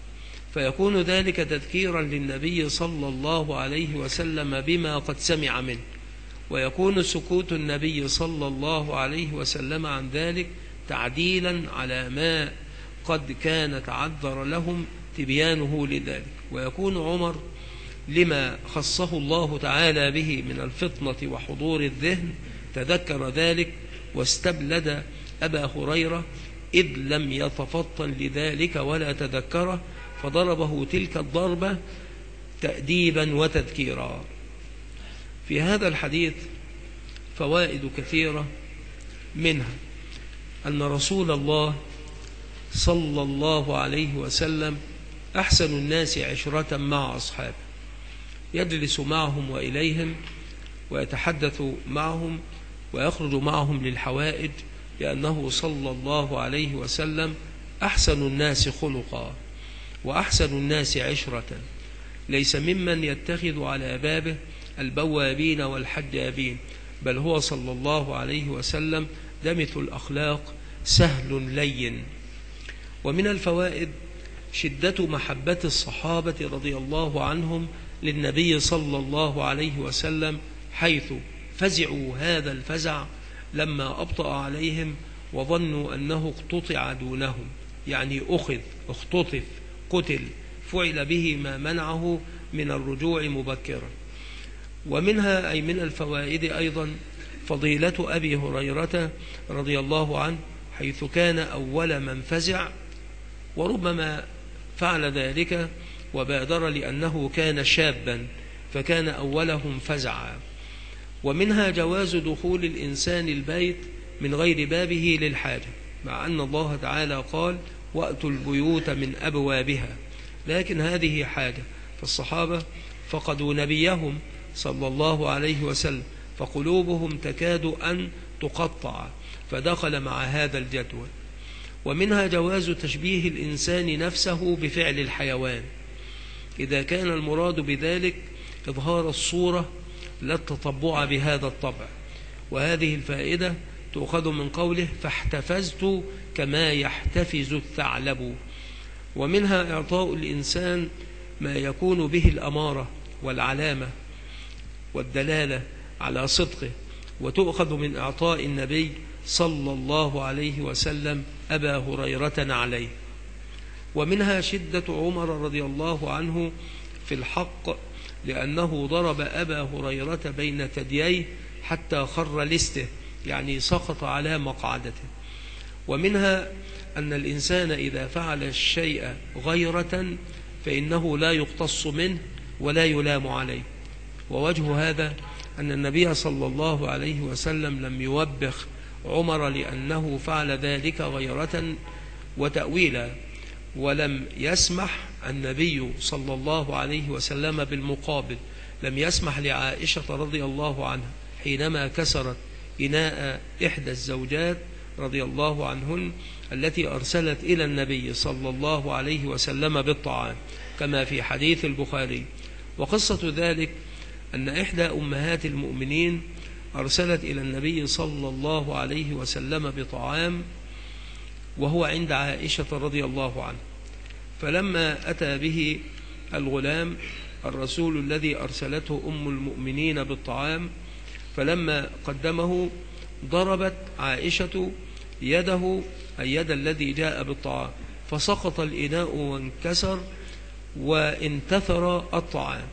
S1: فيكون ذلك تذكيرا للنبي صلى الله عليه وسلم بما قد سمع منه، ويكون سكوت النبي صلى الله عليه وسلم عن ذلك تعديلا على ما قد كان تعذر لهم تبيانه لذلك، ويكون عمر لما خصه الله تعالى به من الفطنة وحضور الذهن تذكر ذلك واستبلد أبا هريرة إذ لم يتفطن لذلك ولا تذكره، فضربه تلك الضربة تأديبا وتذكيرا. في هذا الحديث فوائد كثيرة، منها أن رسول الله صلى الله عليه وسلم أحسن الناس عشرة مع أصحابه، يجلس معهم وإليهم ويتحدث معهم ويخرج معهم للحوائج، لأنه صلى الله عليه وسلم أحسن الناس خلقا وأحسن الناس عشرة، ليس ممن يتخذ على بابه البوابين والحجابين، بل هو صلى الله عليه وسلم دمث الأخلاق سهل لين. ومن الفوائد شدة محبة الصحابة رضي الله عنهم للنبي صلى الله عليه وسلم، حيث فزعوا هذا الفزع لما أبطأ عليهم وظنوا أنه اقتطع دونهم، يعني أخذ، اختطف، قتل، فعل به ما منعه من الرجوع مبكرا. ومنها أي من الفوائد أيضا فضيلة أبي هريرة رضي الله عنه، حيث كان أول من فزع، وربما فعل ذلك وبادر لأنه كان شابا فكان أولهم فزعا. ومنها جواز دخول الإنسان البيت من غير بابه للحاجة، مع أن الله تعالى قال وأتوا البيوت من أبوابها، لكن هذه حاجة، فالصحابة فقدوا نبيهم صلى الله عليه وسلم فقلوبهم تكاد أن تقطع، فدخل مع هذا الجدول. ومنها جواز تشبيه الإنسان نفسه بفعل الحيوان، إذا كان المراد بذلك إظهار الصورة لا التطبع بهذا الطبع. وهذه الفائدة تؤخذ من قوله فاحتفزت كما يحتفز الثعلب. ومنها إعطاء الإنسان ما يكون به الأمارة والعلامة والدلالة على صدقه، وتؤخذ من إعطاء النبي صلى الله عليه وسلم أبا هريرة عليه. ومنها شدة عمر رضي الله عنه في الحق، لأنه ضرب أبا هريرة بين ثدييه حتى خر لسته، يعني سقط على مقعدته. ومنها أن الإنسان إذا فعل الشيء غيرة فإنه لا يقتص منه ولا يلام عليه. ووجه هذا أن النبي صلى الله عليه وسلم لم يوبخ عمر لأنه فعل ذلك غيرة وتأويلا، ولم يسمح النبي صلى الله عليه وسلم بالمقابل، لم يسمح لعائشة رضي الله عنها حينما كسرت إناء إحدى الزوجات رضي الله عنهن التي أرسلت إلى النبي صلى الله عليه وسلم بالطعام، كما في حديث البخاري. وقصة ذلك أن إحدى أمهات المؤمنين أرسلت إلى النبي صلى الله عليه وسلم بطعام وهو عند عائشة رضي الله عنها، فلما أتى به الغلام الرسول الذي أرسلته أم المؤمنين بالطعام، فلما قدمه ضربت عائشة يده أي يد الذي جاء بالطعام، فسقط الإناء وانكسر وانتثر الطعام.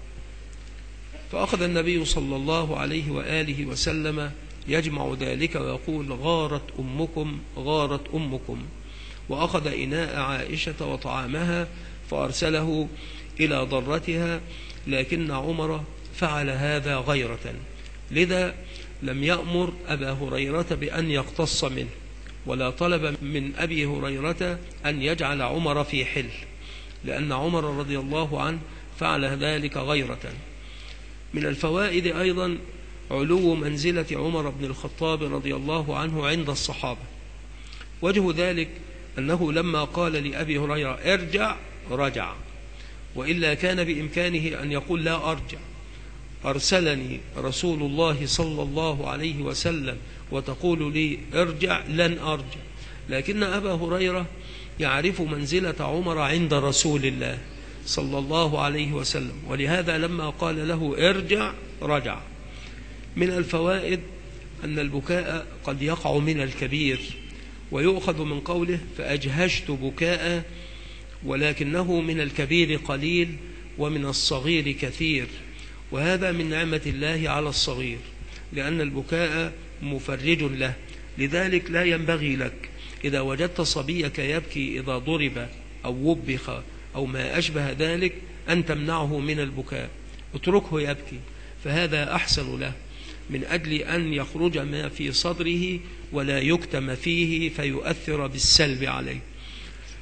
S1: فأخذ النبي صلى الله عليه وآله وسلم يجمع ذلك ويقول غارت أمكم غارت أمكم، وأخذ إناء عائشة وطعامها فأرسله إلى ضرتها، لكن عمر فعل هذا غيرة، لذا لم يأمر أبا هريرة بأن يقتص منه، ولا طلب من أبي هريرة أن يجعل عمر في حل، لأن عمر رضي الله عنه فعل ذلك غيرة. من الفوائد أيضا علو منزلة عمر بن الخطاب رضي الله عنه عند الصحابة. وجه ذلك أنه لما قال لأبي هريرة ارجع رجع، وإلا كان بإمكانه أن يقول لا أرجع، أرسلني رسول الله صلى الله عليه وسلم وتقول لي ارجع، لن أرجع. لكن أبا هريرة يعرف منزلة عمر عند رسول الله صلى الله عليه وسلم، ولهذا لما قال له ارجع رجع. من الفوائد أن البكاء قد يقع من الكبير، ويؤخذ من قوله فأجهشت بكاء، ولكنه من الكبير قليل ومن الصغير كثير، وهذا من نعمة الله على الصغير، لأن البكاء مفرج له. لذلك لا ينبغي لك إذا وجدت صبيك يبكي إذا ضرب أو وبخ أو ما أشبه ذلك أن تمنعه من البكاء، اتركه يبكي، فهذا أحسن له من أجل أن يخرج ما في صدره ولا يكتم فيه فيؤثر بالسلب عليه.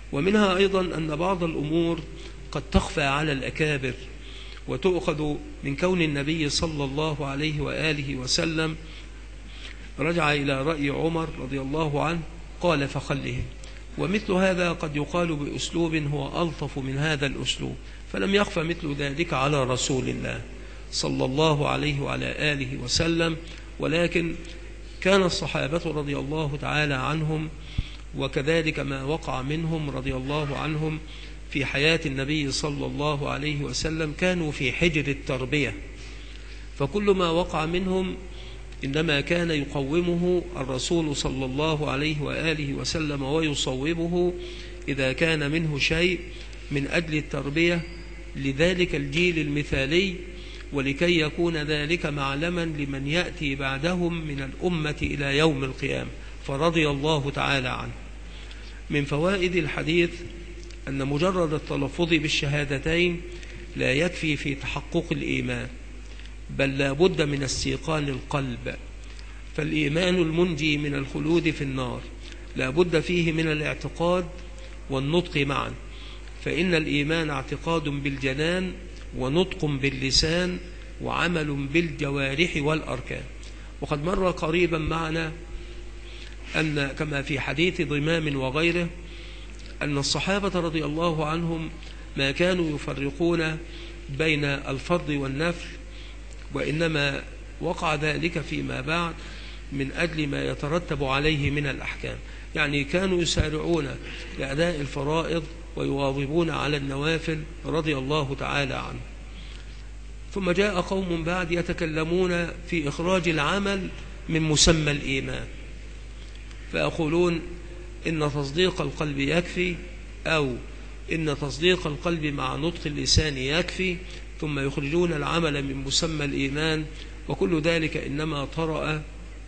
S1: ومنها أيضا أن بعض الأمور قد تخفى على الأكابر وتؤخذ من كون النبي صلى الله عليه وآله وسلم رجع إلى رأي عمر رضي الله عنه قال فخلهم، ومثل هذا قد يقال بأسلوب هو ألطف من هذا الأسلوب، فلم يخفى مثل ذلك على رسول الله صلى الله عليه وعلى آله وسلم. ولكن كان الصحابة رضي الله تعالى عنهم وكذلك ما وقع منهم رضي الله عنهم في حياة النبي صلى الله عليه وسلم كانوا في حجر التربية، فكل ما وقع منهم إنما كان يقومه الرسول صلى الله عليه وآله وسلم ويصوبه إذا كان منه شيء من أجل التربية لذلك الجيل المثالي، ولكي يكون ذلك معلما لمن يأتي بعدهم من الأمة إلى يوم القيامة، فرضي الله تعالى عنه. من فوائد الحديث أن مجرد التلفظ بالشهادتين لا يكفي في تحقق الإيمان، بل لا بد من استيقان القلب، فالإيمان المنجي من الخلود في النار لا بد فيه من الاعتقاد والنطق معا، فإن الإيمان اعتقاد بالجنان ونطق باللسان وعمل بالجوارح والأركان. وقد مر قريبا معنا أن كما في حديث ضمام وغيره أن الصحابة رضي الله عنهم ما كانوا يفرقون بين الفرض والنفل، وإنما وقع ذلك فيما بعد من أجل ما يترتب عليه من الأحكام، يعني كانوا يسارعون لأداء الفرائض ويواظبون على النوافل رضي الله تعالى عنه. ثم جاء قوم بعد يتكلمون في إخراج العمل من مسمى الإيمان، فيقولون إن تصديق القلب يكفي، أو إن تصديق القلب مع نطق اللسان يكفي، ثم يخرجون العمل من مسمى الإيمان. وكل ذلك إنما طرأ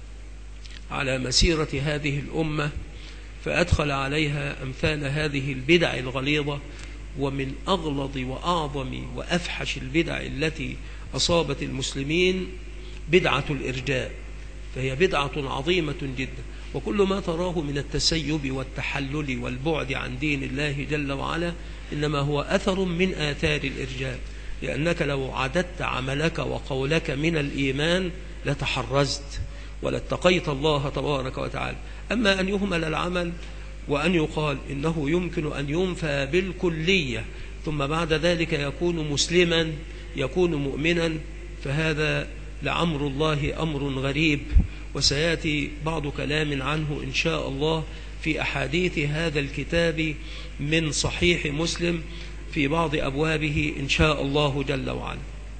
S1: على مسيرة هذه الأمة، فأدخل عليها أمثال هذه البدع الغليظة. ومن أغلظ وأعظم وأفحش البدع التي أصابت المسلمين بدعة الإرجاء، فهي بدعة عظيمة جدا، وكل ما تراه من التسيب والتحلل والبعد عن دين الله جل وعلا إنما هو أثر من آثار الإرجاء، لأنك لو عددت عملك وقولك من الإيمان لتحرزت ولاتقيت الله تبارك وتعالى. أما أن يهمل العمل وأن يقال إنه يمكن أن ينفى بالكلية ثم بعد ذلك يكون مسلما يكون مؤمنا، فهذا لعمر الله أمر غريب، وسيأتي بعض كلام عنه إن شاء الله في أحاديث هذا الكتاب من صحيح مسلم في بعض أبوابه إن شاء الله جل وعلا.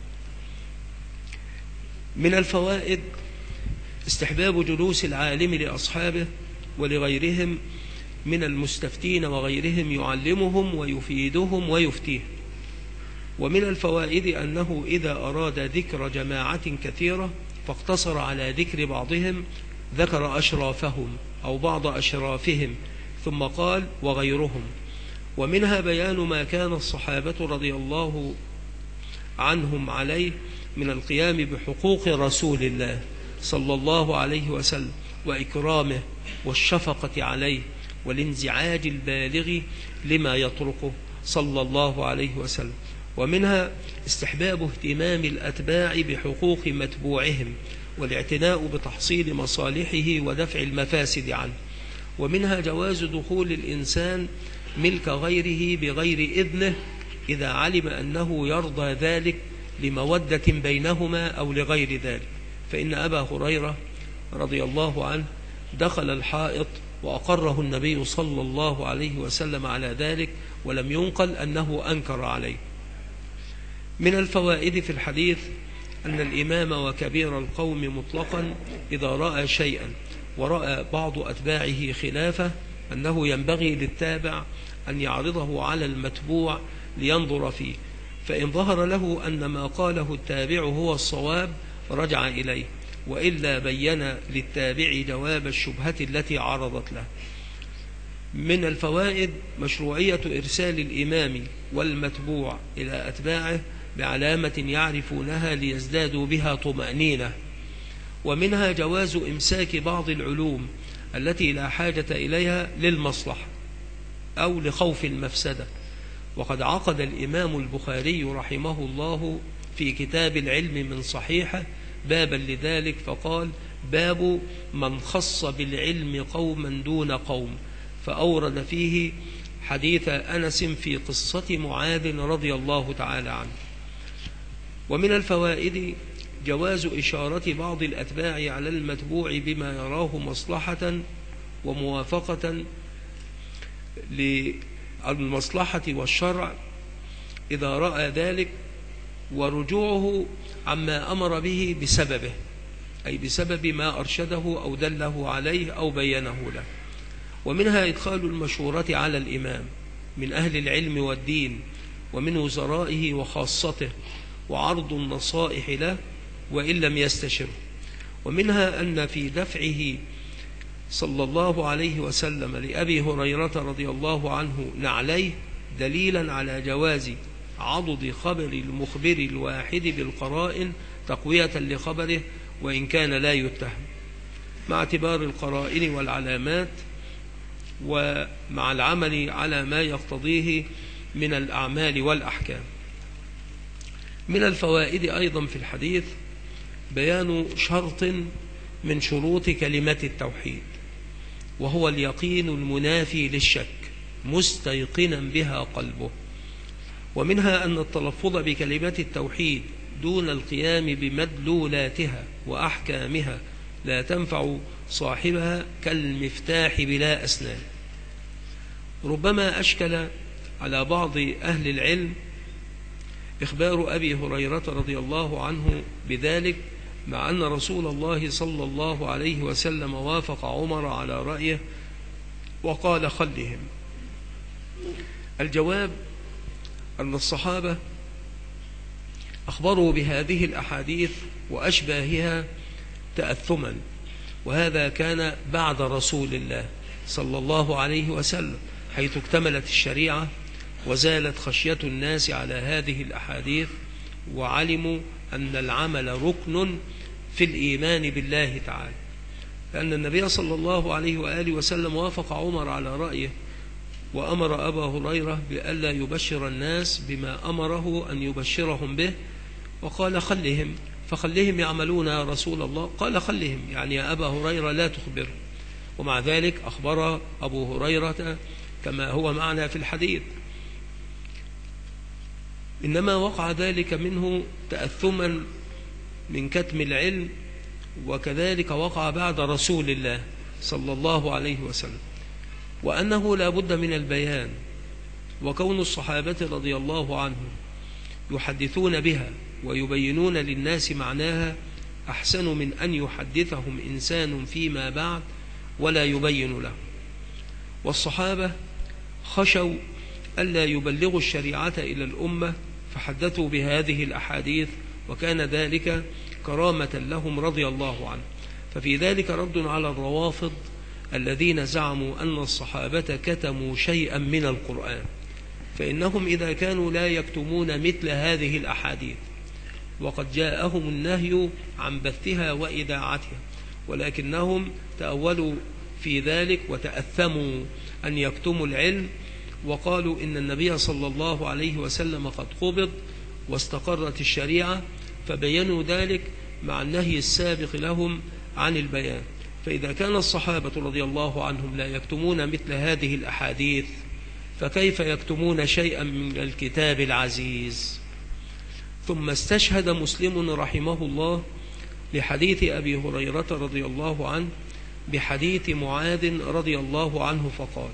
S1: من الفوائد استحباب جلوس العالم لأصحابه ولغيرهم من المستفتين وغيرهم يعلمهم ويفيدهم ويفتيهم. ومن الفوائد أنه إذا أراد ذكر جماعة كثيرة فاقتصر على ذكر بعضهم ذكر أشرافهم أو بعض أشرافهم ثم قال وغيرهم. ومنها بيان ما كان الصحابة رضي الله عنهم عليه من القيام بحقوق رسول الله صلى الله عليه وسلم وإكرامه والشفقة عليه والانزعاج البالغ لما يطرقه صلى الله عليه وسلم. ومنها استحباب اهتمام الأتباع بحقوق متبوعهم والاعتناء بتحصيل مصالحه ودفع المفاسد عنه. ومنها جواز دخول الإنسان ملك غيره بغير إذنه إذا علم أنه يرضى ذلك لمودة بينهما أو لغير ذلك، فإن أبا هريرة رضي الله عنه دخل الحائط وأقره النبي صلى الله عليه وسلم على ذلك ولم ينقل أنه أنكر عليه. من الفوائد في الحديث أن الإمام وكبير القوم مطلقا إذا رأى شيئا ورأى بعض أتباعه خلافه أنه ينبغي للتابع أن يعرضه على المتبوع لينظر فيه، فإن ظهر له أن ما قاله التابع هو الصواب رجع إليه، وإلا بين للتابع جواب الشبهة التي عرضت له. من الفوائد مشروعية إرسال الإمام والمتبوع إلى أتباعه بعلامة يعرفونها ليزدادوا بها طمأنينة. ومنها جواز إمساك بعض العلوم التي لا حاجة إليها للمصلحة، أو لخوف المفسدة. وقد عقد الإمام البخاري رحمه الله في كتاب العلم من صحيحه بابا لذلك، فقال: باب من خص بالعلم قوما دون قوم، فأورد فيه حديث أنس في قصة معاذ رضي الله تعالى عنه. ومن الفوائد جواز إشارة بعض الأتباع على المتبوع بما يراه مصلحة وموافقة للمصلحة والشرع إذا رأى ذلك، ورجوعه عما أمر به بسببه، أي بسبب ما أرشده أو دله عليه أو بينه له. ومنها إدخال المشورة على الإمام من أهل العلم والدين ومن وزرائه وخاصته، وعرض النصائح له وإن لم يستشره. ومنها أن في دفعه صلى الله عليه وسلم لأبي هريرة رضي الله عنه نعليه دليلا على جواز عضد خبر المخبر الواحد بالقرائن تقوية لخبره وإن كان لا يتهم، مع اعتبار القرائن والعلامات ومع العمل على ما يقتضيه من الأعمال والأحكام. من الفوائد أيضا في الحديث بيان شرط من شروط كلمة التوحيد، وهو اليقين المنافي للشك مستيقنا بها قلبه. ومنها أن التلفظ بكلمة التوحيد دون القيام بمدلولاتها وأحكامها لا تنفع صاحبها كالمفتاح بلا أسنان. ربما أشكل على بعض أهل العلم إخبار أبي هريرة رضي الله عنه بذلك، مع أن رسول الله صلى الله عليه وسلم وافق عمر على رأيه وقال: خلهم. الجواب أن الصحابة أخبروا بهذه الأحاديث وأشباهها تأثما، وهذا كان بعد رسول الله صلى الله عليه وسلم، حيث اكتملت الشريعة وزالت خشية الناس على هذه الأحاديث، وعلموا أن العمل ركن في الإيمان بالله تعالى، لأن النبي صلى الله عليه وآله وسلم وافق عمر على رأيه، وأمر أبا هريرة بألا يبشر الناس بما أمره أن يبشرهم به، وقال: خلهم. فخلهم يعملون يا رسول الله؟ قال: خلهم، يعني يا أبا هريرة لا تخبر. ومع ذلك أخبر أبو هريرة كما هو معنا في الحديث، إنما وقع ذلك منه تأثما من كتم العلم، وكذلك وقع بعد رسول الله صلى الله عليه وسلم، وأنه لا بد من البيان. وكون الصحابة رضي الله عنهم يحدثون بها ويبينون للناس معناها أحسن من أن يحدثهم إنسان فيما بعد ولا يبين له. والصحابة خشوا ألا يبلغوا الشريعة إلى الأمة فحدثوا بهذه الأحاديث، وكان ذلك كرامة لهم رضي الله عنه. ففي ذلك رد على الروافض الذين زعموا أن الصحابة كتموا شيئا من القرآن، فإنهم إذا كانوا لا يكتمون مثل هذه الأحاديث وقد جاءهم النهي عن بثها وإذاعتها، ولكنهم تأولوا في ذلك وتأثموا أن يكتموا العلم، وقالوا إن النبي صلى الله عليه وسلم قد قبض واستقرت الشريعة، فبينوا ذلك مع النهي السابق لهم عن البيان. فإذا كان الصحابة رضي الله عنهم لا يكتمون مثل هذه الأحاديث، فكيف يكتمون شيئا من الكتاب العزيز؟ ثم استشهد مسلم رحمه الله لحديث أبي هريرة رضي الله عنه بحديث معاذ رضي الله عنه فقال: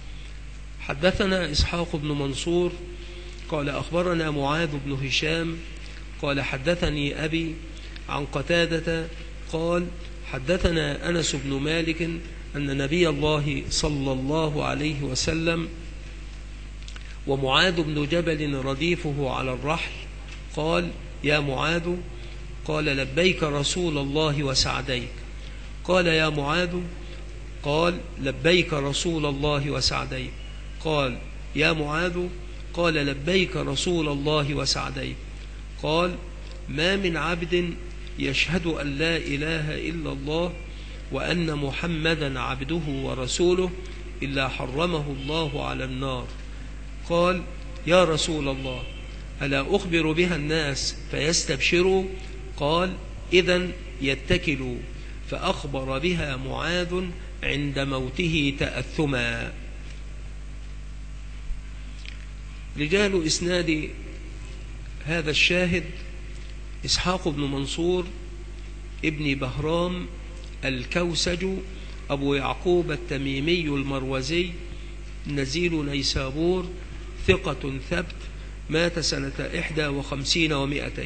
S1: حدثنا إسحاق بن منصور قال أخبرنا معاذ بن هشام قال حدثني أبي عن قتادة قال حدثنا أنس بن مالك أن نبي الله صلى الله عليه وسلم ومعاذ بن جبل رديفه على الرحل قال: يا معاذ. قال: لبيك رسول الله وسعديك. قال: يا معاذ. قال: لبيك رسول الله وسعديك. قال: يا معاذ. قال: لبيك رسول الله وسعديك. قال: ما من عبد يشهد أن لا إله إلا الله وأن محمدا عبده ورسوله إلا حرمه الله على النار. قال: يا رسول الله، ألا أخبر بها الناس فيستبشروا؟ قال: إذن يتكلوا. فأخبر بها معاذ عند موته تأثما. رجال إسناد هذا الشاهد: إسحاق بن منصور ابن بهرام الكوسج أبو يعقوب التميمي المروزي نزيل نيسابور، ثقة ثبت، مات سنة 51 و200.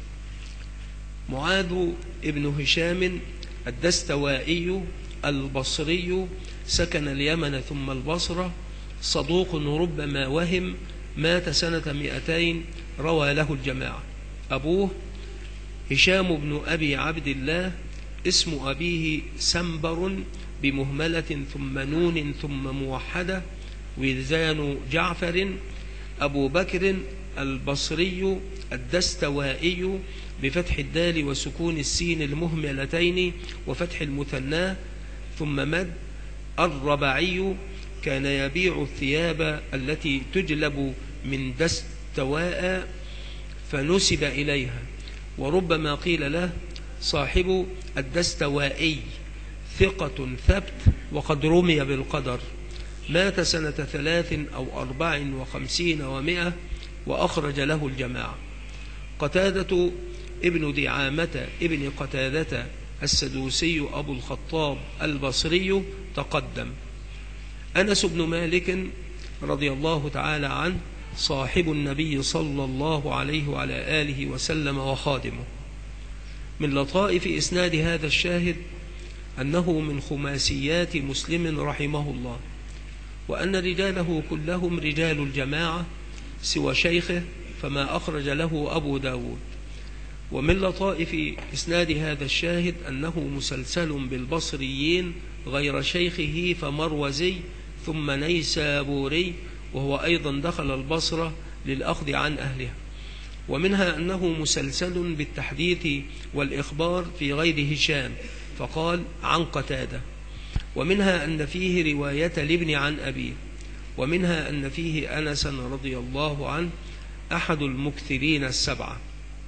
S1: معاذ ابن هشام الدستوائي البصري، سكن اليمن ثم البصرة، صدوق ربما وهم، مات سنة 200، روى له الجماعة. أبوه هشام بن أبي عبد الله، اسم أبيه سنبر بمهملة ثم نون ثم موحدة، وزان جعفر، أبو بكر البصري الدستوائي بفتح الدال وسكون السين المهملتين وفتح المثنى ثم مد، الربعي، كان يبيع الثياب التي تجلب من دستواء فنسب إليها، وربما قيل له صاحب الدستوائي، ثقة ثبت، وقد رمي بالقدر، مات سنة 53 أو 54 و100، وأخرج له الجماعة. قتادة ابن دعامة ابن قتادة السدوسي أبو الخطاب البصري تقدم. أنس بن مالك رضي الله تعالى عنه، صاحب النبي صلى الله عليه وعلى آله وسلم وخادمه. من لطائف إسناد هذا الشاهد أنه من خماسيات مسلم رحمه الله، وأن رجاله كلهم رجال الجماعة سوى شيخه فما أخرج له أبو داود. ومن لطائف إسناد هذا الشاهد أنه مسلسل بالبصريين غير شيخه فمروزي ثم نيسابوري، وهو أيضا دخل البصرة للأخذ عن أهلها. ومنها أنه مسلسل بالتحديث والإخبار في غير هشام فقال عن قتادة. ومنها أن فيه رواية لابن عن أبيه. ومنها أن فيه أنس رضي الله عنه أحد المكثرين السبعة.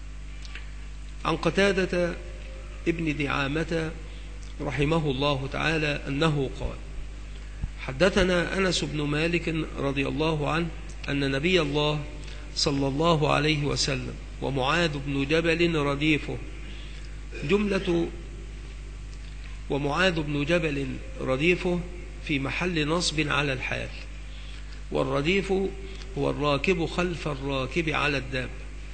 S1: عن قتادة ابن دعامة رحمه الله تعالى أنه قال: حدثنا أنس بن مالك رضي الله عنه أن نبي الله صلى الله عليه وسلم ومعاذ بن جبل رديفه، جملة ومعاذ بن جبل رديفه في محل نصب على الحال، والرديف هو الراكب خلف الراكب على الداب.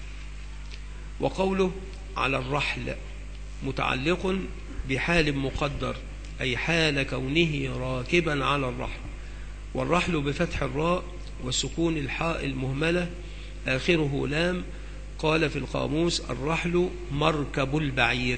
S1: وقوله على الرحل متعلق بحال مقدر، أي حال كونه راكبا على الرحل. والرحل بفتح الراء وسكون الحاء المهملة آخره لام. قال في القاموس: الرحل مركب البعير.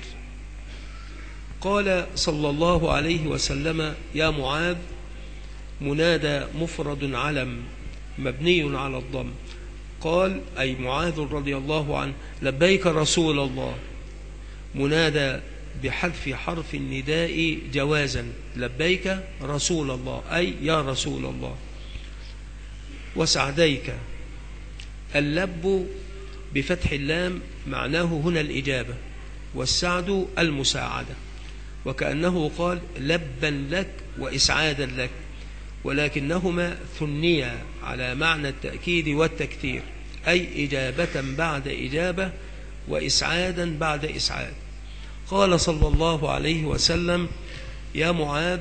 S1: قال صلى الله عليه وسلم: يا معاذ، منادى مفرد علم مبني على الضم. قال أي معاذ رضي الله عنه: لبيك رسول الله. منادى بحذف حرف النداء جوازا، لبيك رسول الله أي يا رسول الله. وسعديك، اللب بفتح اللام معناه هنا الإجابة، والسعد المساعدة، وكأنه قال لبا لك وإسعادا لك، ولكنهما ثنيا على معنى التأكيد والتكثير، أي إجابة بعد إجابة وإسعادا بعد إسعاد. قال صلى الله عليه وسلم: يا معاذ.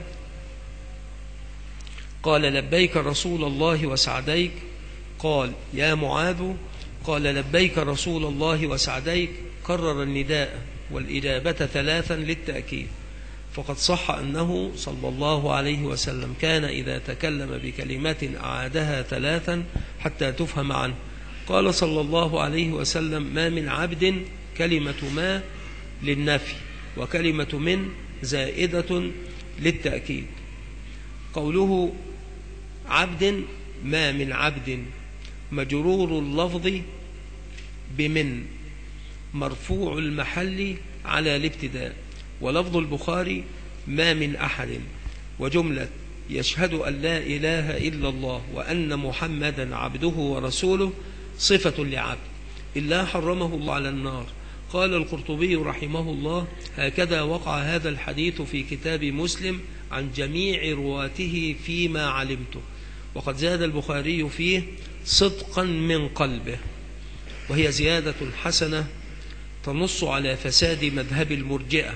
S1: قال لبيك رسول الله وسعديك. قال يا معاذ. قال لبيك رسول الله وسعديك. كرر النداء والإجابة ثلاثا للتأكيد. فقد صح أنه صلى الله عليه وسلم كان إذا تكلم بكلمة أعادها ثلاثا حتى تفهم عنه. قال صلى الله عليه وسلم: ما من عبد، كلمة ما للنفي وكلمة من زائدة للتأكيد. قوله عبد، ما من عبد، مجرور اللفظ بمن، مرفوع المحل على الابتداء. ولفظ البخاري: ما من أحد. وجملة يشهد أن لا إله إلا الله وأن محمدا عبده ورسوله صفة لعبد إلا حرمه الله على النار. قال القرطبي رحمه الله: هكذا وقع هذا الحديث في كتاب مسلم عن جميع رواته فيما علمته. وقد زاد البخاري فيه صدقا من قلبه، وهي زيادة حسنة تنص على فساد مذهب المرجئة.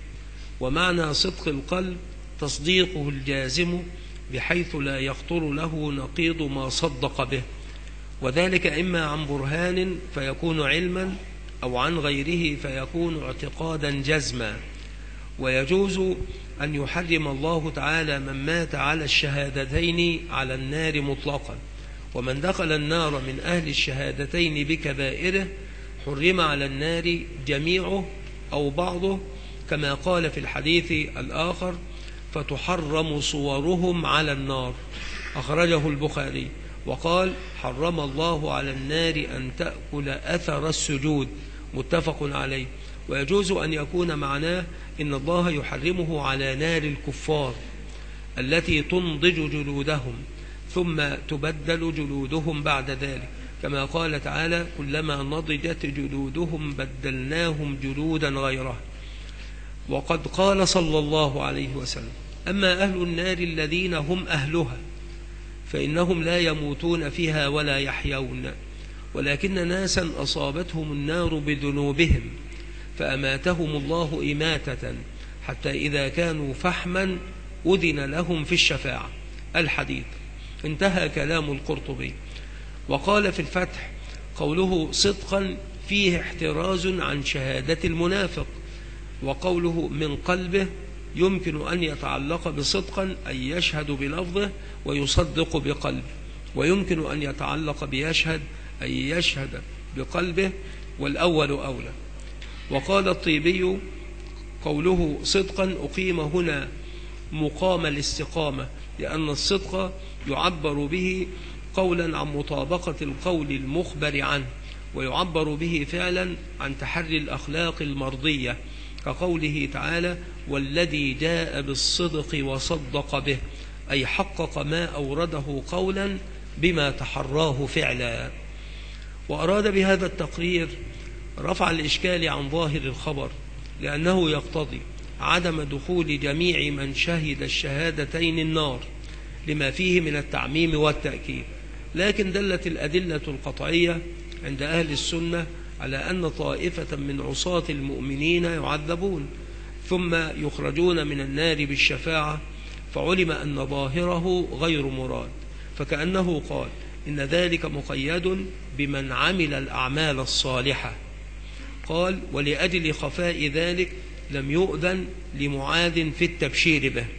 S1: ومعنى صدق القلب تصديقه الجازم بحيث لا يخطر له نقيض ما صدق به، وذلك إما عن برهان فيكون علما، أو عن غيره فيكون اعتقادا جزما. ويجوز أن يحرم الله تعالى من مات على الشهادتين على النار مطلقا، ومن دخل النار من أهل الشهادتين بكبائره حرم على النار جميعه أو بعضه، كما قال في الحديث الآخر: فتحرم صورهم على النار، أخرجه البخاري. وقال: حرم الله على النار أن تأكل أثر السجود، متفق عليه. ويجوز أن يكون معناه إن الله يحرمه على نار الكفار التي تنضج جلودهم ثم تبدل جلودهم بعد ذلك، كما قال تعالى: كلما نضجت جلودهم بدلناهم جلودا غيرها. وقد قال صلى الله عليه وسلم: أما أهل النار الذين هم أهلها فإنهم لا يموتون فيها ولا يحيون، ولكن ناسا أصابتهم النار بذنوبهم فأماتهم الله إماتة حتى إذا كانوا فحما أذن لهم في الشفاعة. الحديث. انتهى كلام القرطبي. وقال في الفتح: قوله صدقا فيه احتراز عن شهادة المنافق. وقوله من قلبه يمكن أن يتعلق بصدقا أي يشهد بلفظه ويصدق بقلبه، ويمكن أن يتعلق بيشهد أي يشهد بقلبه، والأول أولى. وقال الطيبي: قوله صدقا أقيم هنا مقام الاستقامة، لأن الصدق يعبر به قولا عن مطابقة القول المخبر عنه، ويعبر به فعلا عن تحري الأخلاق المرضية، كقوله تعالى: والذي جاء بالصدق وصدق به، أي حقق ما أورده قولا بما تحراه فعلا. وأراد بهذا التقرير رفع الإشكال عن ظاهر الخبر، لأنه يقتضي عدم دخول جميع من شهد الشهادتين النار لما فيه من التعميم والتأكيد. لكن دلت الأدلة القطعية عند أهل السنة على أن طائفة من عصاة المؤمنين يعذبون ثم يخرجون من النار بالشفاعة، فعلم أن ظاهره غير مراد، فكأنه قال إن ذلك مقيد بمن عمل الأعمال الصالحة. قال: ولأجل خفاء ذلك لم يؤذن لمعاذ في التبشير به.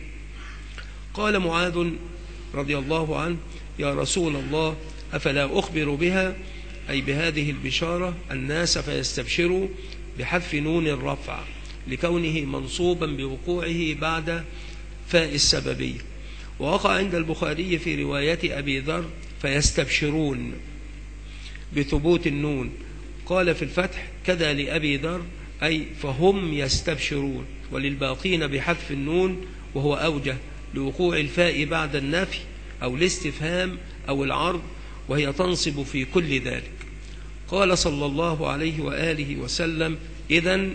S1: قال معاذ رضي الله عنه: يا رسول الله، أفلا أخبر بها، أي بهذه البشارة، الناس فيستبشروا، بحذف نون الرفع لكونه منصوبا بوقوعه بعد فاء السببية. ووقع عند البخاري في رواية أبي ذر فيستبشرون بثبوت النون. قال في الفتح: كذا لأبي ذر، أي فهم يستبشرون، وللباقين بحذف النون، وهو أوجه لوقوع الفاء بعد النفي أو الاستفهام أو العرض، وهي تنصب في كل ذلك. قال صلى الله عليه وآله وسلم: إذن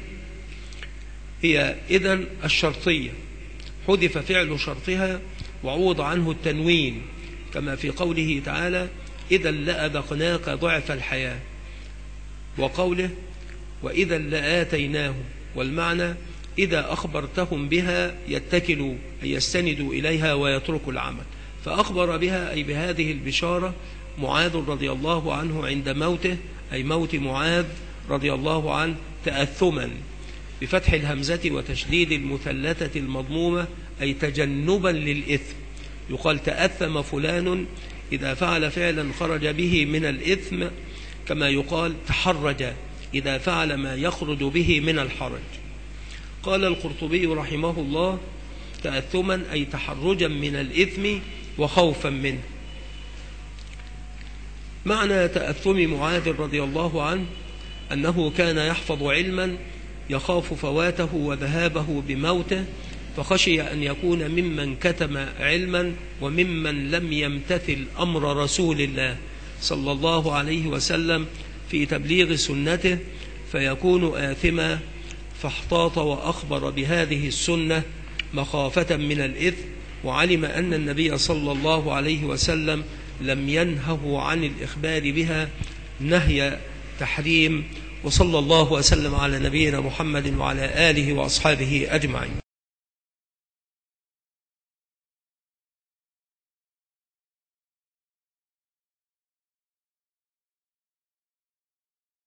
S1: هي إذن الشرطية، حذف فعل شرطها وعوض عنه التنوين، كما في قوله تعالى: إذا لأذقناك ضعف الحياة، وقوله: وإذا لآتيناهم، والمعنى إذا أخبرتهم بها يتكلوا أي يستندوا إليها ويتركوا العمل. فأخبر بها أي بهذه البشارة معاذ رضي الله عنه عند موته، أي موت معاذ رضي الله عنه، تأثما بفتح الهمزة وتشديد المثلثة المضمومة، أي تجنبا للإثم. يقال تأثم فلان إذا فعل فعلا خرج به من الإثم، كما يقال تحرج إذا فعل ما يخرج به من الحرج. قال القرطبي رحمه الله: تأثما أي تحرجا من الإثم وخوفا منه. معنى تأثم معاذ رضي الله عنه أنه كان يحفظ علما يخاف فواته وذهابه بموته، فخشي أن يكون ممن كتم علما وممن لم يمتثل أمر رسول الله صلى الله عليه وسلم في تبليغ سنته فيكون آثما، فاحتاط وأخبر بهذه السنة مخافة من الإثم، وعلم أن النبي صلى الله عليه وسلم لم ينهه عن الإخبار بها نهي تحريم. وصلى الله وسلم على نبينا محمد وعلى آله وأصحابه أجمعين.